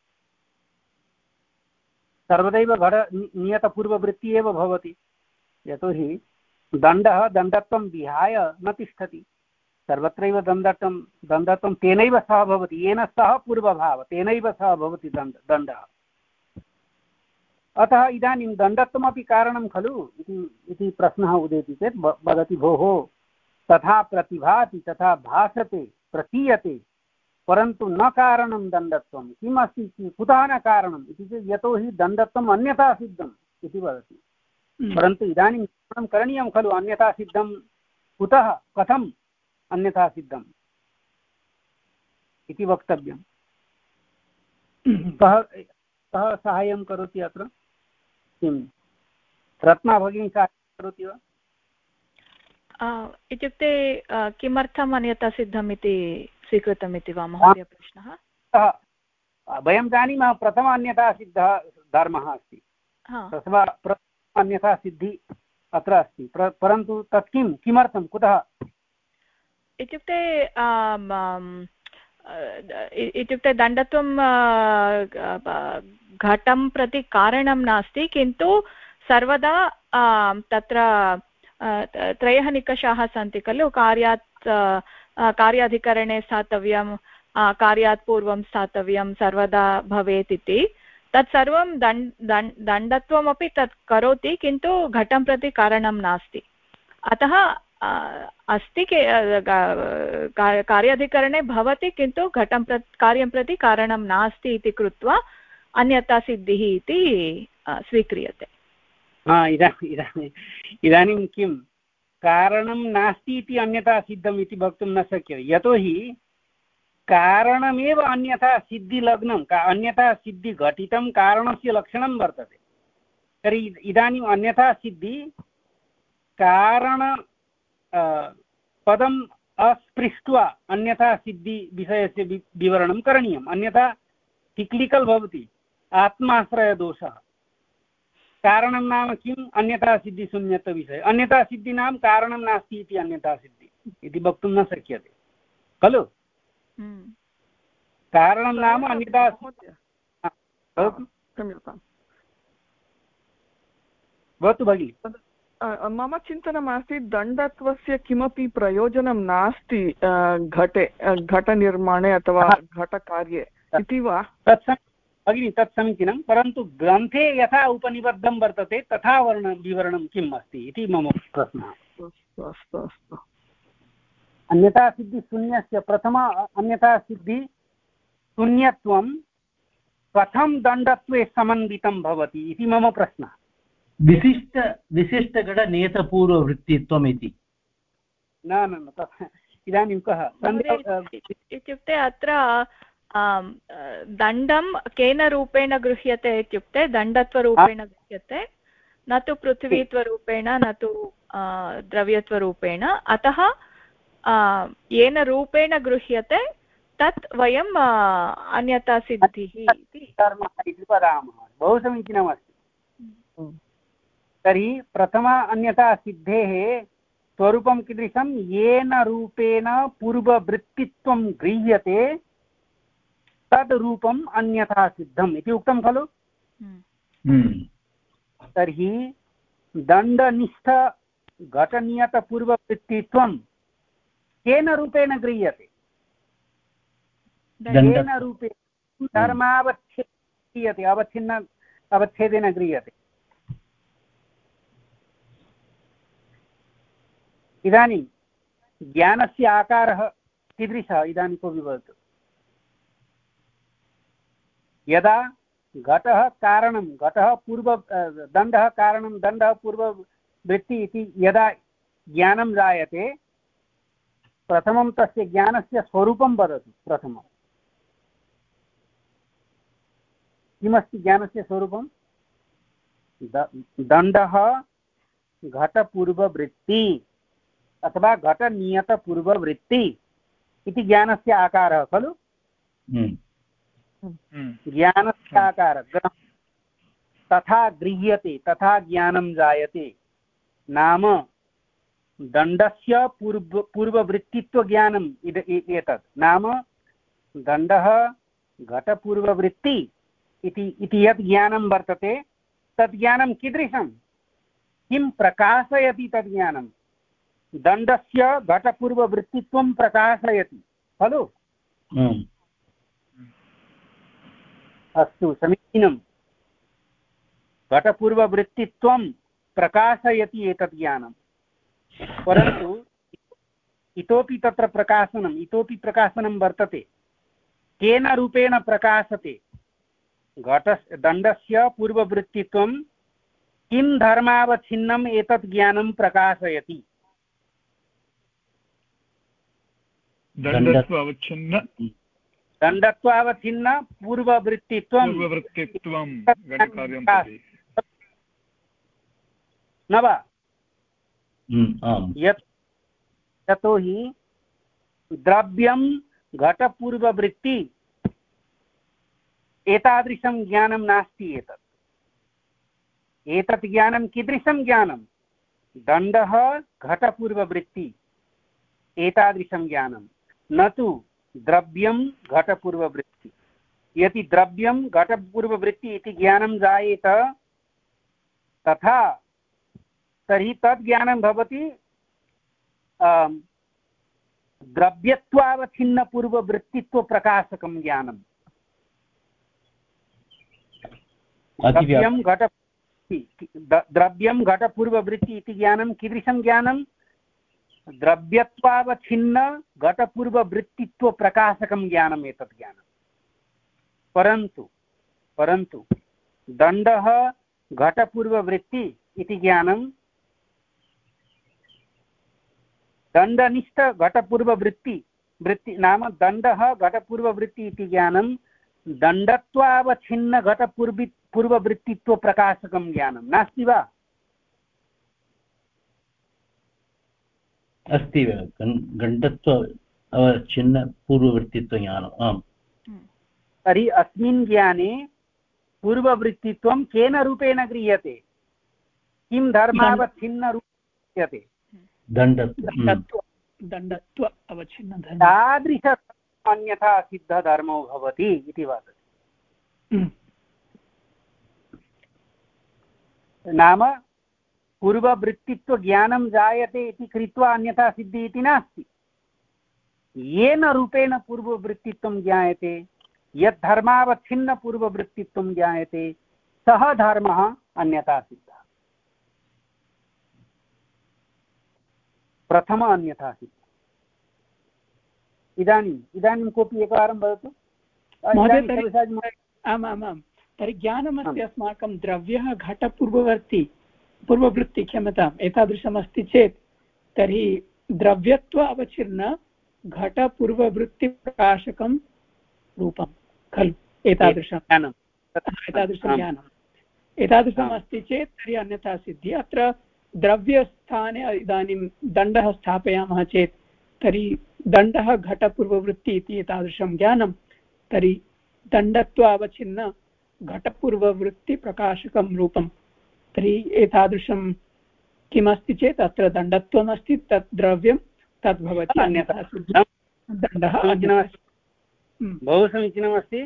सर्वदैव घट नियतपूर्ववृत्तिः एव भवति, यतोहि दण्डः दण्डत्वं विहाय न तिष्ठति। सर्वत्रैव दण्डत्वं दण्डत्वं तेनैव सह भवति, येन सह पूर्वभाव तेनैव सह भवति दण्ड दण्डः। अतः इदानीं दण्डत्वमपि कारणं खलु इति प्रश्नः उदेति चेत् वदति भोः तथा प्रतिभाति तथा भासते प्रतीयते परन्तु न कारणं दण्डत्वं। किम् अस्ति, कुतः न कारणम् इति चेत् यतोहि दण्डत्वम् अन्यथा सिद्धम् इति वदति। परन्तु इदानीं चिन्तनं करणीयं खलु अन्यथा सिद्धं कुतः कथम् अन्यथा सिद्धम् इति वक्तव्यं। कः कः साहाय्यं करोति अत्र? किं रत्ना भगिनी साहाय्यं करोति वा? इत्युक्ते किमर्थम् अन्यथा सिद्धम् इति स्वीकृतम् इति वा महोदय प्रश्नः? वयं जानीमः प्रथम अन्यथा सिद्धः धर्मः अस्ति, तस्मा प्रथम अन्यथा सिद्धि अत्र अस्ति, परन्तु तत् किं किमर्थं कुतः इत्युक्ते इत्युक्ते दण्डत्वं घटं प्रति कारणं नास्ति, किन्तु सर्वदा तत्र त्रयः निकषाः सन्ति खलु कार्यात् कार्याधिकरणे स्थातव्यं कार्यात् पूर्वं स्थातव्यं सर्वदा भवेत् इति तत्सर्वं दण् दण् दण्डत्वमपि तत् करोति किन्तु घटं प्रति कारणं नास्ति अतः अस्ति कार्याधिकरणे भवति किन्तु घटं प्रति कार्यं प्रति कारणं नास्ति इति कृत्वा अन्यथा सिद्धिः इति स्वीक्रियते। इदानीं किं कारणं नास्ति इति अन्यथा सिद्धम् इति वक्तुं न शक्यते यतोहि कारणमेव अन्यथा सिद्धिलग्नं अन्यथा सिद्धि घटितं कारणस्य लक्षणं वर्तते तर्हि इदानीम् अन्यथा सिद्धि कारण पदम् अस्पृष्ट्वा अन्यथा सिद्धि विषयस्य विवरणं करणीयम् अन्यथा टिक्लिकल् भवति आत्माश्रयदोषः कारणं नाम किम् अन्यथा सिद्धिशून्यत्वविषये अन्यथा सिद्धिनां कारणं नास्ति इति अन्यथा सिद्धि इति वक्तुं न शक्यते खलु कारणं नाम अन्यथा भवतु भगिनि मम चिन्तनमासीत् दण्डत्वस्य किमपि प्रयोजनं नास्ति घटे घटनिर्माणे अथवा घटकार्ये इति वा भगिनी तत् समीचीनं परन्तु ग्रन्थे यथा उपनिबद्धं वर्तते तथा वर्ण विवरणं किम् अस्ति इति मम प्रश्नः। अस्तु अस्तु अस्तु अन्यथा सिद्धि शून्यस्य प्रथम अन्यथा सिद्धि शून्यत्वं कथं दण्डत्वे समन्वितं भवति इति मम प्रश्नः। विशिष्ट विशिष्टघटनियतपूर्ववृत्तित्वम् इति न न न इदानीं कः इत्युक्ते अत्र दण्डं केन रूपेण गृह्यते इत्युक्ते दण्डत्वरूपेण गृह्यते न तु पृथ्वीत्वरूपेण न तु द्रव्यत्वरूपेण अतः येन रूपेण गृह्यते तत् वयम् अन्यथा सिद्धिः इति वदामः। बहु समीचीनमस्ति। तर्हि प्रथमा अन्यथा सिद्धेः स्वरूपं कीदृशं येन रूपेण पूर्ववृत्तित्वं गृह्यते तद् रूपम् अन्यथा सिद्धम् इति उक्तं खलु। तर्हि दण्डनिष्ठ घटनियतपूर्ववृत्तित्वं केन रूपेण गृह्यते येन रूपेण धर्मावच्छेद्यते अवच्छिन्न अवच्छेदेन गृह्यते। इदानीं ज्ञानस्य आकारः कीदृशः इदानीं कोऽपि वदतु। यदा घटः कारणं घटः पूर्व दण्डः कारणं दण्डः पूर्ववृत्ति इति यदा ज्ञानं जायते प्रथमं तस्य ज्ञानस्य स्वरूपं वदतु। प्रथमं किमस्ति ज्ञानस्य स्वरूपं दण्डः घटपूर्ववृत्ति अथवा घटनियतपूर्ववृत्ति इति ज्ञानस्य आकारः खलु। ज्ञानस्य आकारः तथा गृह्यते तथा ज्ञानं जायते नाम दण्डस्य पूर्व पूर्ववृत्तित्वज्ञानम् एतत् नाम दण्डः घटपूर्ववृत्ति इति इति यत् ज्ञानं वर्तते तद् ज्ञानं कीदृशं किं प्रकाशयति तद् ज्ञानं दण्डस्य घटपूर्ववृत्तित्वं प्रकाशयति खलु। अस्तु समीचीनं घटपूर्ववृत्तित्वं प्रकाशयति एतत् ज्ञानं परन्तु इतोपि तत्र प्रकाशनम् इतोपि प्रकाशनं वर्तते। केन रूपेण प्रकाशते घट दण्डस्य पूर्ववृत्तित्वं किं धर्मावच्छिन्नम् एतत् ज्ञानं प्रकाशयति। दण्डत्वावच्छिन्न दण्डत्वावच्छिन्न पूर्ववृत्तित्वं पूर्ववृत्तित्वं न वा। यत् यतोहि द्रव्यं घटपूर्ववृत्ति एतादृशं ज्ञानं नास्ति। एतत् एतत् ज्ञानं कीदृशं ज्ञानं दण्डः घटपूर्ववृत्ति एतादृशं ज्ञानं न तु द्रव्यं घटपूर्ववृत्ति। यदि द्रव्यं घटपूर्ववृत्ति इति ज्ञानं जायेत तथा तर्हि तद् ज्ञानं भवति द्रव्यत्वावच्छिन्नपूर्ववृत्तित्वप्रकाशकं ज्ञानम्। द्रव्यं घट द्रव्यं घटपूर्ववृत्ति इति ज्ञानं कीदृशं ज्ञानं? द्रव्यत्वावच्छिन्न घटपूर्ववृत्तित्वप्रकाशकं ज्ञानम् एतत् ज्ञानं। परन्तु परन्तु दण्डः घटपूर्ववृत्ति इति ज्ञानं दण्डनिष्ठ घटपूर्ववृत्ति वृत्ति नाम दण्डः घटपूर्ववृत्ति इति ज्ञानं दण्डत्वावच्छिन्न घटपूर्वि पूर्ववृत्तित्वप्रकाशकं ज्ञानं नास्ति वा? अस्ति गण्डत्व अवच्छिन्न पूर्ववृत्तित्वज्ञानम्। आम्। तर्हि अस्मिन् ज्ञाने पूर्ववृत्तित्वं केन रूपेण गृह्यते? किं धर्मावच्छिन्न रूपेण गृह्यते? दण्डत्व दण्डत्व अवच्छिन्न तादृश अन्यथा सिद्धधर्मो भवति इति वदति। नाम पूर्ववृत्तित्वज्ञानं जायते इति कृत्वा अन्यथा सिद्धि इति नास्ति। येन रूपेण पूर्ववृत्तित्वं ज्ञायते, यत् धर्मावच्छिन्न पूर्ववृत्तित्वं ज्ञायते, सः धर्मः अन्यथा सिद्धः। प्रथम अन्यथा सिद्धः। इदानीम् इदानीं कोऽपि एकवारं वदतु। आम् आम् आम् तर्हि ज्ञानमस्ति अस्माकं द्रव्यः घटपूर्ववर्ती पूर्ववृत्ति क्षम्यताम् एतादृशमस्ति चेत् तर्हि द्रव्यत्व अवच्छिन्न घटपूर्ववृत्तिप्रकाशकं रूपं खलु एतादृशं ज्ञानम् एतादृशं ज्ञानम् एतादृशमस्ति चेत् तर्हि अन्यथा सिद्धिः। अत्र द्रव्यस्थाने इदानीं दण्डः स्थापयामः चेत् तर्हि दण्डः घटपूर्ववृत्ति इति एतादृशं ज्ञानं तर्हि दण्डत्वावच्छिन्न घटपूर्ववृत्तिप्रकाशकं रूपं तर्हि एतादृशं किमस्ति चेत् अत्र दण्डत्वमस्ति तत् द्रव्यं तद् भवति अन्यथा दण्डः। बहु समीचीनमस्ति।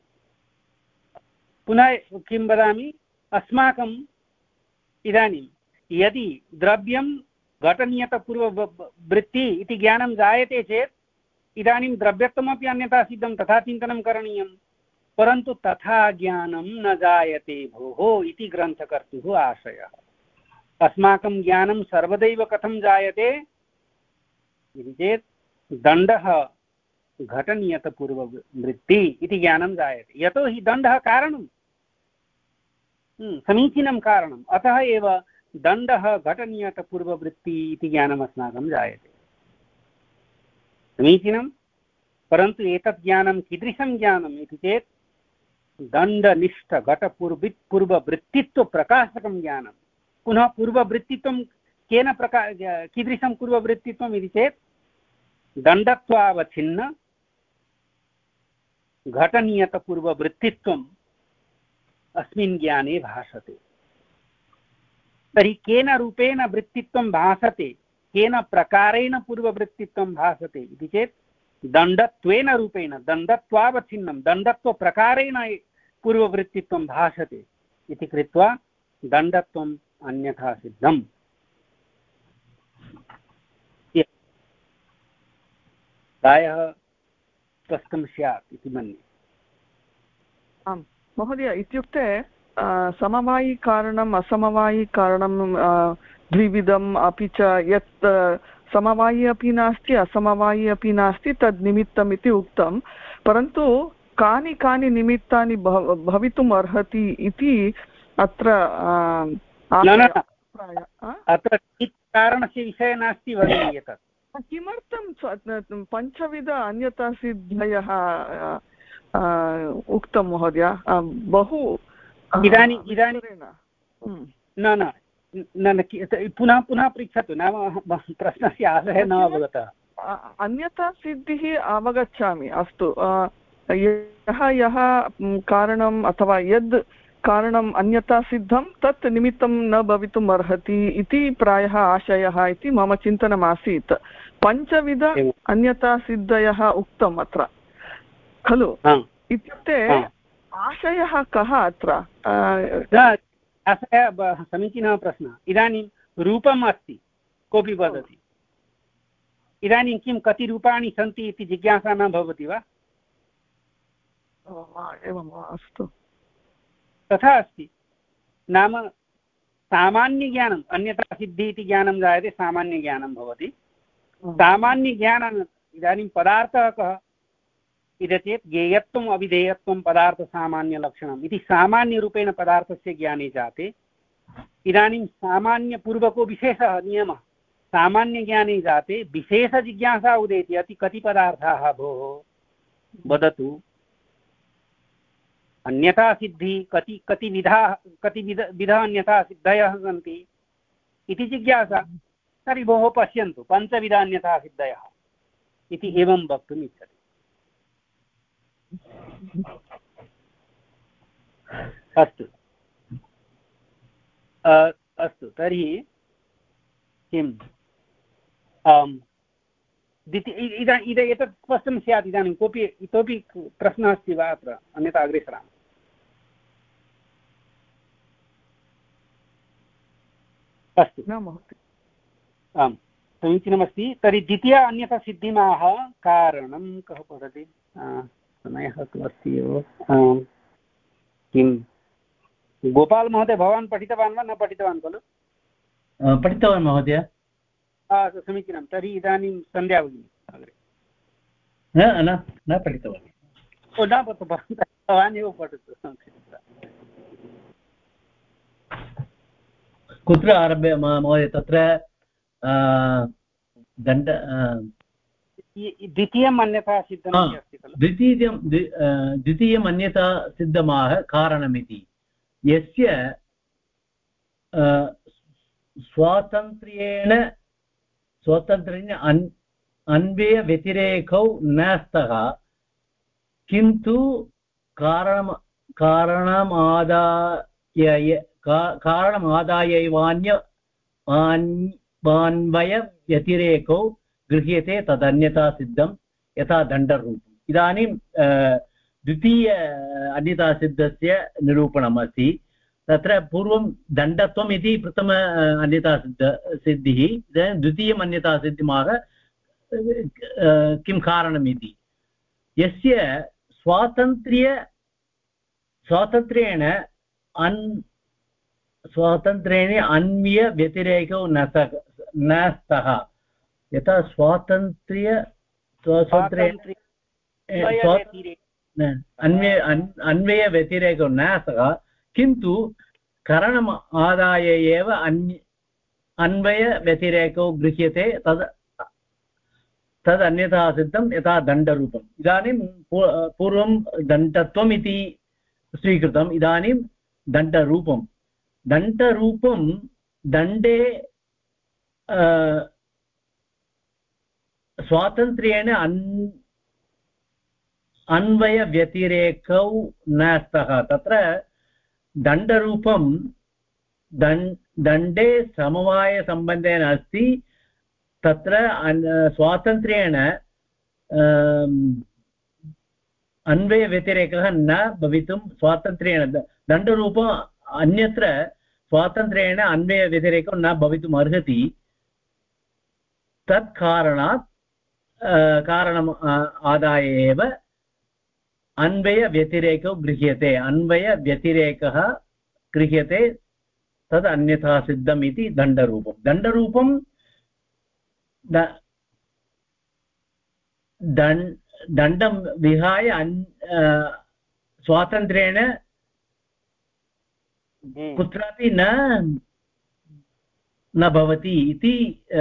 पुनः किं वदामि, अस्माकम् इदानीं यदि द्रव्यं घटनियतपूर्ववृत्ति इति ज्ञानं जायते चेत् इदानीं द्रव्यत्वमपि अन्यथा सिद्धं तथा चिन्तनं करणीयं। परन्तु तथा ज्ञानं न जायते भोः इति ग्रन्थकर्तुः आशयः। अस्माकं ज्ञानं सर्वदैव कथं जायते इति चेत् दण्डः घटनियतपूर्ववृत्ति इति ज्ञानं जायते। यतो हि दण्डः कारणं, समीचीनं कारणम्, अतः एव दण्डः घटनियतपूर्ववृत्ति इति ज्ञानम् अस्माकं जायते। समीचीनं। परन्तु एतत् ज्ञानं कीदृशं ज्ञानम् इति चेत् दण्डनिष्ठ घटपूर्वि पूर्ववृत्तित्वप्रकाशकं ज्ञानं। पुनः पूर्ववृत्तित्वं केन प्रकार कीदृशं पूर्ववृत्तित्वम् इति चेत् दण्डत्वावच्छिन्न घटनियतपूर्ववृत्तित्वम् अस्मिन् ज्ञाने भासते। तर्हि केन रूपेण वृत्तित्वं भासते, केन प्रकारेण पूर्ववृत्तित्वं भासते इति चेत् दण्डत्वेन रूपेण दण्डत्वावच्छिन्नं दण्डत्वप्रकारेण पूर्ववृत्तित्वं भासते इति कृत्वा दण्डत्वम् अन्यथा सिद्धम्। प्रायः स्पष्टं स्यात् इति मन्ये। आम् महोदय, इत्युक्ते समवायिकारणम् असमवायिकारणं द्विविधम्, अपि च यत् समवायि अपि नास्ति असमवायि अपि नास्ति तद् निमित्तम् इति उक्तं। परन्तु कानि कानि निमित्तानि भवितुम् अर्हति इति अत्र अत्र कारणस्य विषयः नास्ति भगिनी। एतत् किमर्थं पञ्चविध अन्यतासिद्धयः उक्तं महोदय? बहु इदानीम् इदानीं न न न पुनः पुनः पृच्छतु, नाम प्रश्नस्य आशयः न अवगतः। अन्यतासिद्धिः अवगच्छामि, अस्तु। यः यः कारणम् अथवा यद् कारणम् अन्यतासिद्धं तत् निमित्तं न भवितुम् अर्हति इति प्रायः आशयः इति मम चिन्तनमासीत्। पञ्चविध अन्यतासिद्धयः उक्तम् अत्र खलु? इत्युक्ते आशयः कः अत्र? आशयः समीचीनः प्रश्नः। इदानीं रूपम् अस्ति कोऽपि वदति इदानीं किं कति रूपाणि सन्ति इति जिज्ञासा न भवति वा एवं वा अस्तु तथा अस्ति नाम सामान्यज्ञानम् अन्यथा सिद्धिः इति ज्ञानं जायते सामान्यज्ञानं भवति सामान्यज्ञानम् इदानीं पदार्थः कः इति चेत् ज्ञेयत्वम् अविधेयत्वं पदार्थसामान्यलक्षणम् इति सामान्यरूपेण पदार्थस्य ज्ञाने जाते इदानीं सामान्यपूर्वको विशेषः नियमः सामान्यज्ञाने जाते विशेषजिज्ञासा उदेति अति कति पदार्थाः भोः वदतु अन्यथा सिद्धिः कति कति विधाः कति विध विधः अन्यथा सिद्धयः सन्ति इति जिज्ञासा तर्हि भोः पश्यन्तु पञ्चविध अन्यथा सिद्धयः इति एवं वक्तुम् इच्छति अस्तु अस्तु तर्हि किम् इदानीम् एतत् स्पष्टं स्यात् इदानीं कोऽपि इतोपि प्रश्नः अस्ति वा अत्र अन्यथा अग्रे सरामः अस्तु आम् समीचीनमस्ति तर्हि द्वितीय अन्यथा सिद्धिमाह कारणं कः पठति समयः तु अस्ति एव किं गोपाल महोदय भवान् पठितवान् वा न पठितवान् खलु पठितवान् महोदय समीचीनं तर्हि इदानीं सन्ध्या भगिनी अग्रे न न पठितवान् न भवान् एव पठतु कुत्र आरभ्य महोदय तत्र दण्ड द्वितीयम् अन्यथा सिद्धम् अस्ति खलु द्वितीयं द्वितीयम् अन्यथा सिद्धमाह कारणमिति यस्य स्वातन्त्र्येण स्वातन्त्र्येण अन् अन्वयव्यतिरेकौ न स्तः किन्तु कारणं कारणमादाय कारणमादायैवान्य अन्वयव्यतिरेकौ गृह्यते तदन्यथा सिद्धं यथा दण्डरूपम् इदानीं द्वितीय अन्यथा सिद्धस्य निरूपणम् अस्ति तत्र पूर्वं दण्डत्वम् इति प्रथम अन्यथा सिद्ध सिद्धिः इदानीं द्वितीयम् अन्यथा सिद्धिमाह किं कारणमिति यस्य स्वातन्त्र्य स्वातन्त्र्येण अन् स्वातन्त्र्येण अन्वयव्यतिरेकौ न न स्तः यथा स्वातन्त्र्य स्वातन्त्र्य अन्वय अन्वयव्यतिरेकौ न स्तः किन्तु करणम् आदाय एव अन्य अन्वयव्यतिरेकौ गृह्यते तद् तद् अन्यथा सिद्धं यथा दण्डरूपम् इदानीं पूर्वं दण्डत्वम् इति स्वीकृतम् इदानीं दण्डरूपं दण्डरूपं दण्डे स्वातन्त्र्येण अन् अन्वयव्यतिरेकौ न स्तः तत्र दण्डरूपं दण्डे समवायसम्बन्धेन अस्ति तत्र स्वातन्त्र्येण अन्वयव्यतिरेकः न भवितुं स्वातन्त्र्येण दण्डरूपम् अन्यत्र स्वातन्त्र्येण अन्वयव्यतिरेकं न भवितुम् अर्हति तत् कारणात् कारणम् आदाय एव अन्वयव्यतिरेकौ गृह्यते अन्वयव्यतिरेकः गृह्यते तद् अन्यथा सिद्धम् इति दण्डरूपं दण्डरूपं दण्डं विहाय स्वातन्त्र्येण कुत्रापि न न भवति इति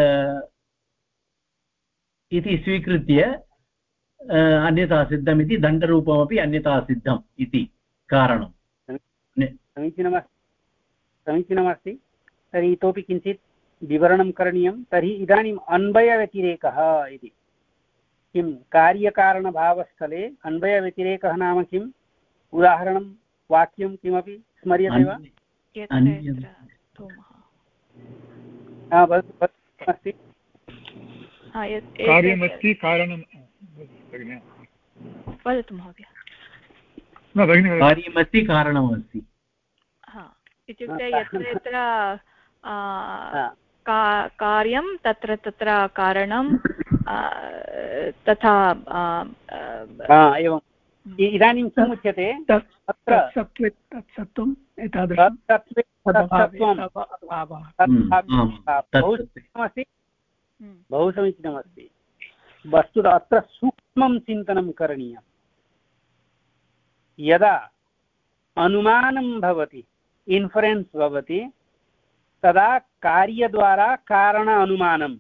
इति स्वीकृत्य अन्यथा सिद्धम् इति दण्डरूपमपि अन्यथा सिद्धम् इति कारणं समीचीनमस्ति समीचीनमस्ति तर्हि इतोपि किञ्चित् विवरणं करणीयं तर्हि इदानीम् अन्वयव्यतिरेकः इति किं कार्यकारणभावस्थले अन्वयव्यतिरेकः नाम किम् उदाहरणं वाक्यं किमपि स्मर्यते वा अस्ति कार्यमस्ति कारणं वदतु महोदय कार्यमस्ति कारणमस्ति इत्युक्ते यत्र यत्र का कार्यं तत्र तत्र कारणं तथा एवम् इदानीं किम् उच्यते अत्र सत्त्वे तत्सत्त्वम् एतादृशं बहु समीचीनमस्ति वस्तुतः अत्र सूक्ष्मं चिन्तनं करणीयं यदा अनुमानं भवति इन्फरेन्स् भवति तदा कार्यद्वारा कारण अनुमानं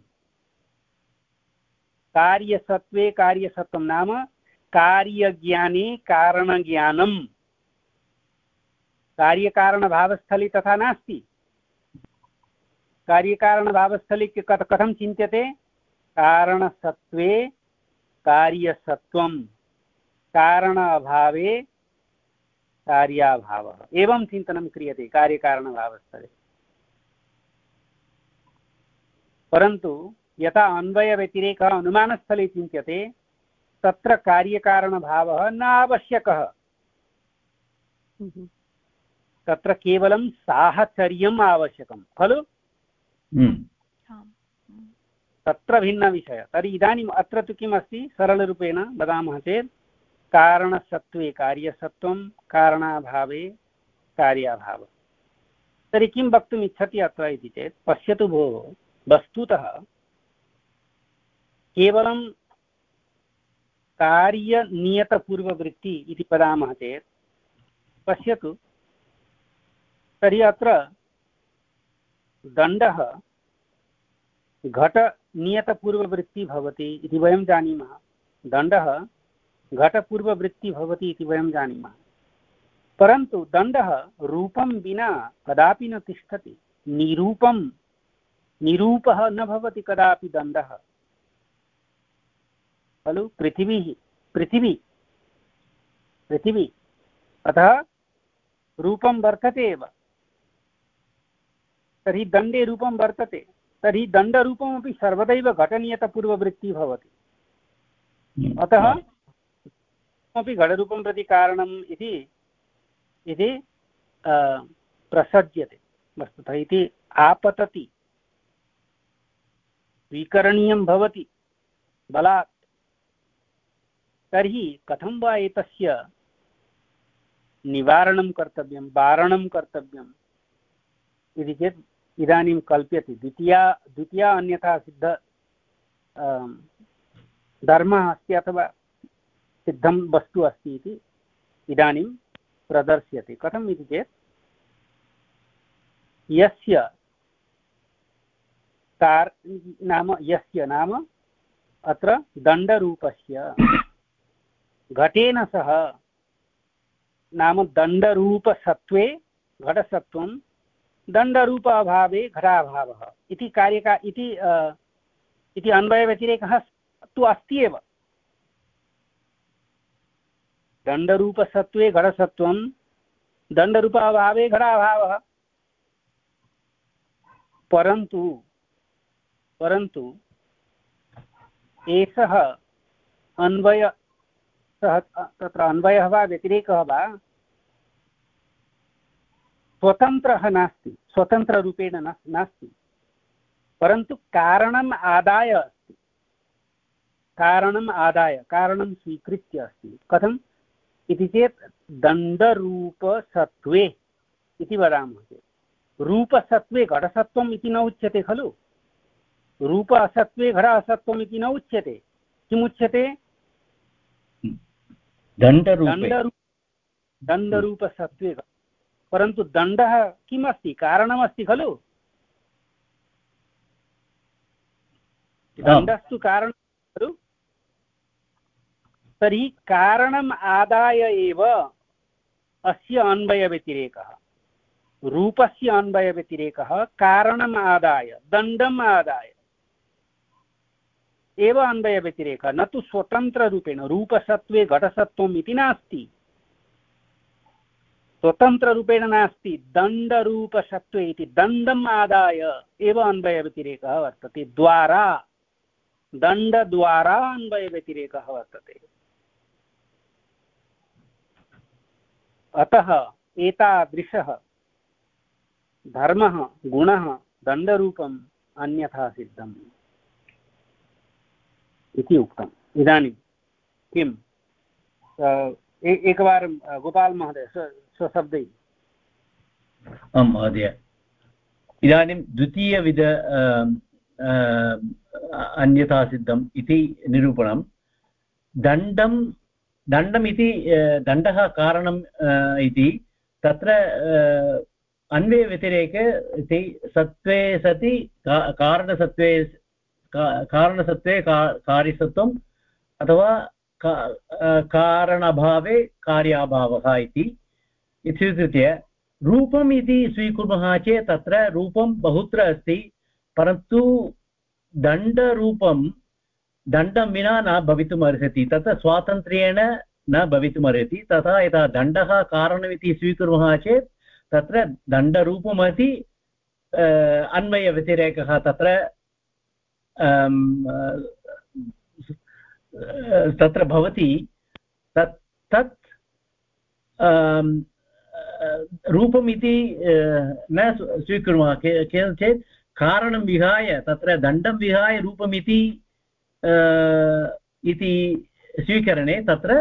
कार्यसत्त्वे कार्यसत्त्वं नाम कार्यज्ञाने कारणज्ञानं कार्यकारणभावस्थले तथा नास्ति कार्यकारणभावस्थले कथं चिन्त्यते कारणसत्त्वे कार्यसत्त्वं कारण अभावे कार्याभावः एवं चिन्तनं क्रियते कार्यकारणभावस्थले परन्तु यथा अन्वयव्यतिरेकः अनुमानस्थले चिन्त्यते तत्र कार्यकारणभावः न आवश्यकः तत्र केवलं साहचर्यम् आवश्यकं खलु तत्र भिन्नविषयः तर्हि इदानीम् अत्र तु किमस्ति सरलरूपेण वदामः चेत् कारणसत्त्वे कार्यसत्त्वं कारणाभावे कार्याभावः तर्हि किं वक्तुम् इच्छति अत्र इति चेत् पश्यतु भोः वस्तुतः केवलं कार्यनियतपूर्ववृत्ति इति वदामः चेत् पश्यतु तर्हि अत्र दण्डः घटनियतपूर्ववृत्ति भवति इति वयं जानीमः दण्डः घटपूर्ववृत्ति भवति इति वयं जानीमः परन्तु दण्डः रूपं विना कदापि न तिष्ठति निरूपं निरूपः न भवति कदापि दण्डः खलु पृथिवी पृथिवी पृथिवी अतः रूपं वर्तते एव तर्हि दण्डे रूपं वर्तते तर्हि दण्डरूपमपि सर्वदैव घटनियतपूर्ववृत्तिः भवति अतः अपि घटरूपं प्रति कारणम् इति इति प्रसज्यते वस्तुतः इति आपतति स्वीकरणीयं भवति बलात् तर्हि कथं वा एतस्य निवारणं कर्तव्यं वारणं कर्तव्यम् इति चेत् इदानीं कल्प्यते द्वितीया द्वितीया अन्यथा सिद्ध धर्मः अस्ति अथवा सिद्धं वस्तु अस्ति इति इदानीं प्रदर्श्यते कथम् इति चेत् यस्य कार् नाम यस्य नाम अत्र दण्डरूपस्य घटेन सह नाम दण्डरूपसत्त्वे घटसत्त्वं दण्डरूप अभावे घटाभावः इति कार्यका इति इति अन्वयव्यतिरेकः तु अस्ति एव दण्डरूपसत्त्वे घटसत्त्वं दण्डरूप अभावे घटाभावः परन्तु परन्तु एषः अन्वय सः तत्र अन्वयः वा व्यतिरेकः वा स्वतन्त्रः नास्ति स्वतन्त्ररूपेण नास्ति परन्तु कारणम् आदाय अस्ति कारणम् आदाय कारणं स्वीकृत्य अस्ति कथम् इति चेत् दण्डरूपसत्त्वे इति वदामः चेत् रूपसत्त्वे घटसत्त्वम् इति न उच्यते खलु रूप असत्त्वे घट असत्त्वम् इति न उच्यते किमुच्यते दण्डरूपसत्त्वे परन्तु दण्डः किमस्ति कारणमस्ति खलु दण्डस्तु कारणं खलु तर्हि कारणम् आदाय एव अस्य अन्वयव्यतिरेकः रूपस्य अन्वयव्यतिरेकः कारणम् आदाय दण्डम् आदाय एव अन्वयव्यतिरेकः न तु स्वतन्त्ररूपेण रूपसत्त्वे घटसत्त्वम् इति नास्ति स्वतन्त्ररूपेण नास्ति दण्डरूपसत्त्वे इति दण्डम् आदाय एव अन्वयव्यतिरेकः वर्तते द्वारा दण्डद्वारा अन्वयव्यतिरेकः वर्तते अतः एतादृशः धर्मः गुणः दण्डरूपं अन्यथा सिद्धम् इति उक्तम्। इदानीं किम् एकवारं गोपाल महोदय स्वशब्दैः। आं महोदय, इदानीं द्वितीयविध अन्यथा सिद्धम् इति निरूपणं दण्डं दण्डम् इति दण्डः कारणम् इति तत्र अन्वयव्यतिरेके इति सत्त्वे सति कारणसत्त्वे कारणसत्त्वे कार्यसत्त्वम् अथवा कारणाभावे कार्याभावः इति स्वीकृत्य रूपम् इति स्वीकुर्मः चेत् तत्र रूपं बहुत्र अस्ति, परन्तु दण्डरूपं दण्डं विना न भवितुम् अर्हति, तत्र स्वातन्त्र्येण न भवितुम् अर्हति। तथा यथा दण्डः कारणमिति स्वीकुर्मः चेत् तत्र दण्डरूपमपि अन्वयव्यतिरेकः तत्र तत्र भवति। तत् तत् रूपमिति न स्वीकुर्मः चेत् कारणं विहाय तत्र दण्डं विहाय रूपमिति इति स्वीकरणे तत्र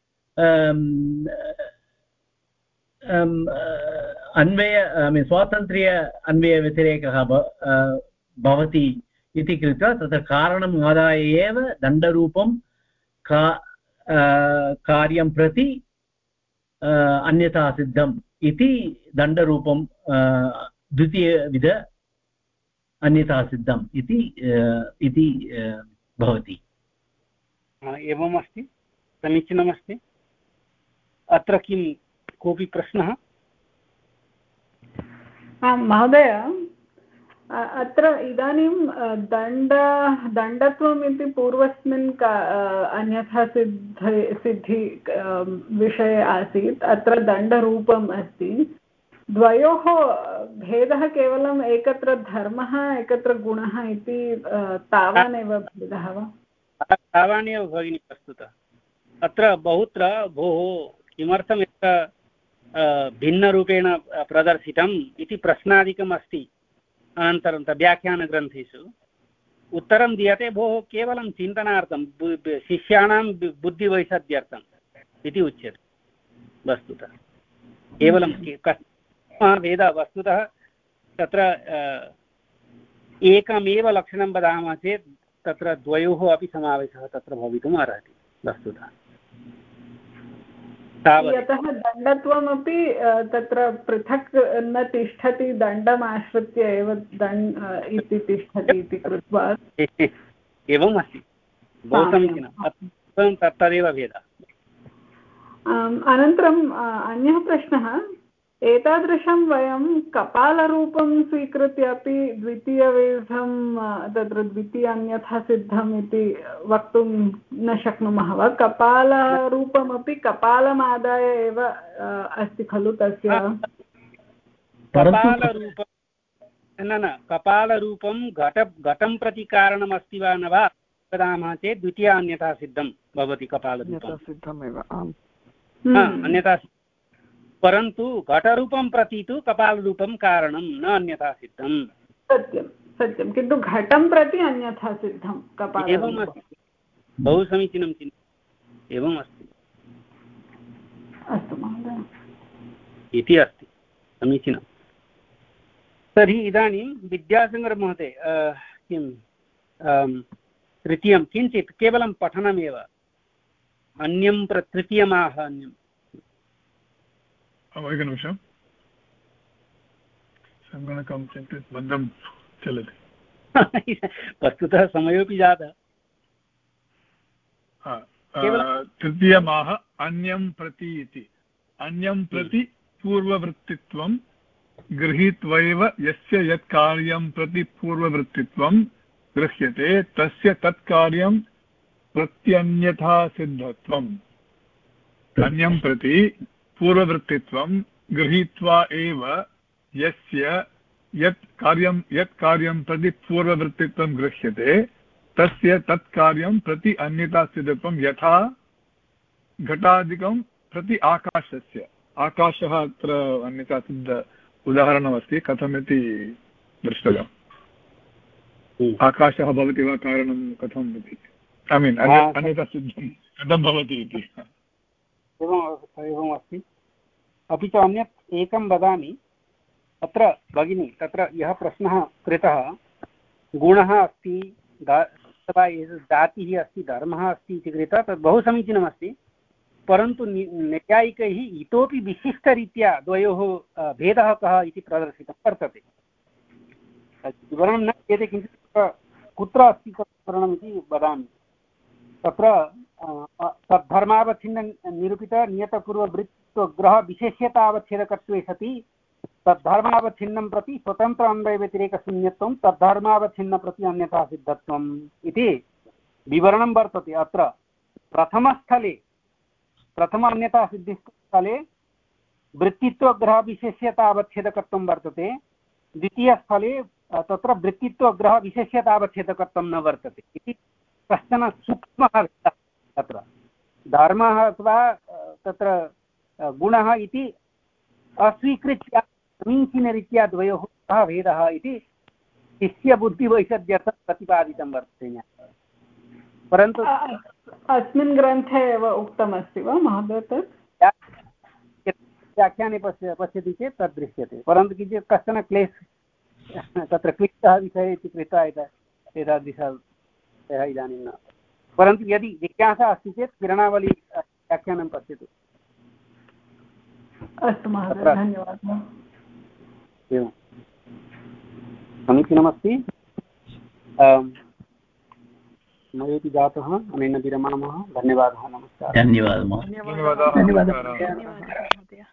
अन्वय स्वातन्त्र्य अन्वयव्यतिरेकः भवति इति कृत्वा तत्र कारणम् आदाय एव दण्डरूपं का कार्यं प्रति अन्यथा सिद्धम् इति दण्डरूपं द्वितीयविध अन्यथा सिद्धम् इति इति भवति। एवमस्ति, समीचीनमस्ति। अत्र किं कोऽपि प्रश्नः? आं महोदय, अत्र इदानीं दण्ड दण्डत्वम् इति पूर्वस्मिन् अन्यथा सिद्ध सिद्धि विषये आसीत्, अत्र दण्डरूपम् अस्ति। द्वयोः भेदः केवलम् एकत्र धर्मः एकत्र गुणः इति तावानेव भेदः वा? तावानेव भगिनी, वस्तुतः अत्र बहुत्र भोः किमर्थम् एतत् भिन्नरूपेण प्रदर्शितम् इति प्रश्नादिकम् अस्ति। अनन्तरं व्याख्यानग्रन्थेषु उत्तरं दीयते, भोः केवलं चिन्तनार्थं शिष्याणां बुद्धिवैषद्यर्थम् इति उच्यते। वस्तुतः केवलं भेदः वस्तुतः तत्र एकमेव लक्षणं वदामः चेत् तत्र द्वयोः अपि समावेशः तत्र भवितुम् अर्हति वस्तुतः। यतः दण्डत्वमपि तत्र पृथक् न तिष्ठति, दण्डमाश्रित्य एव दण्ड इति तिष्ठति इति कृत्वा एवम् अस्ति। बहु समीचीनं, तदेव भेदः। अनन्तरम् अन्यः प्रश्नः, एतादृशं वयं कपालरूपं स्वीकृत्य अपि द्वितीयविधं तत्र द्वितीय अन्यथा सिद्धम् इति वक्तुं न शक्नुमः वा? कपालरूपमपि कपालमादाय एव अस्ति खलु तस्य? कपालरूपं न न कपालरूपं घट घटं प्रति कारणम् अस्ति वा न वा वदामः चेत् द्वितीय अन्यथा सिद्धं भवति कपालरूपं सिद्धमेव। अन्यथा, परन्तु घटरूपं प्रति तु कपालरूपं कारणं न अन्यथा सिद्धम्। सत्यं सत्यं, किन्तु घटं प्रति अन्यथा सिद्धं कपाल। एवम् अस्ति, बहु समीचीनं चिन्तनम्, एवम् अस्ति। अस्तु महोदय, इति अस्ति, समीचीनं। तर्हि इदानीं विद्यासागर महोदय किं तृतीयं किञ्चित् केवलं पठनमेव, अन्यं प्र तृतीयमाह अन्यम् एकनिमिषं, सङ्गणकं चिन्तित् बद्धं चलति। वस्तुतः समयोपि जातः। तृतीयमाह अन्यं प्रति इति। अन्यं प्रति पूर्ववृत्तित्वं गृहीत्वैव यस्य यत् कार्यं प्रति पूर्ववृत्तित्वं गृह्यते तस्य तत्कार्यं प्रत्यन्यथा सिद्धत्वम्। अन्यं प्रति पूर्ववृत्तित्वं गृहीत्वा एव यस्य यत् कार्यं यत् कार्यं प्रति पूर्ववृत्तित्वं गृह्यते तस्य तत् कार्यं प्रति अन्यथा सिद्धत्वं। यथा घटादिकं प्रति आकाशस्य, आकाशः अत्र अन्यथा सिद्ध उदाहरणमस्ति, कथमिति द्रष्टव्यम्। आकाशः भवति वा कारणं कथम् इति ऐ मीन् अन्यथा सिद्धं कथं भवति इति एवम् एवम् अस्ति। अपि च अन्यत् एकं वदामि, अत्र भगिनी तत्र यः प्रश्नः कृतः गुणः अस्ति अथवा जातिः अस्ति धर्मः अस्ति इति कृत्वा तद् बहु समीचीनमस्ति, परन्तु नैयायिकैः इतोपि विशिष्टरीत्या द्वयोः भेदः कः इति प्रदर्शितं वर्तते। विवरणं न क्रियते, किञ्चित् कुत्र अस्ति तत् विवरणम् इति वदामि। तत्र तद्धर्मावच्छिन्न निरूपित नियतपूर्ववृत्तग्रह विशेष्यतावच्छेदकत्वे सति तद्धर्मावच्छिन्नं प्रति स्वतन्त्र अन्वयव्यतिरेकशून्यत्वं तद्धर्मावच्छिन्न प्रति अन्यथा सिद्धत्वम् इति विवरणं वर्तते। अत्र प्रथमस्थले प्रथम अन्यथा सिद्धिस्थले वृत्तित्वग्रहविशेष्यतावच्छेदकत्वं वर्तते, द्वितीयस्थले तत्र वृत्तित्वग्रहविशेष्यतावच्छेदकत्वं न वर्तते इति कश्चन सूक्ष्मः भेदः। तत्र धर्मः अथवा तत्र गुणः इति अस्वीकृत्य समीचीनरीत्या द्वयोः कः भेदः इति शिष्यबुद्धिवैषद्यर्थं प्रतिपादितं वर्तते। परन्तु अस्मिन् ग्रन्थे एव उक्तमस्ति वा महोदय? तत् व्याख्याने पश्य पश्यति चेत् तद् दृश्यते, परन्तु किञ्चित् कश्चन क्लेशः तत्र क्लिष्टः विषयः इति कृत्वा एतादृशः इदानीं न। परन्तु यदि जिज्ञासा अस्ति चेत् किरणावली व्याख्यानं पश्यतु। अस्तु महोदय, धन्यवादः। एवं समीचीनमस्ति। मयोपि जातः, अनेन विरमामः। धन्यवादः, नमस्कारः। धन्यवादः धन्यवादः। धन्यवादः महोदय।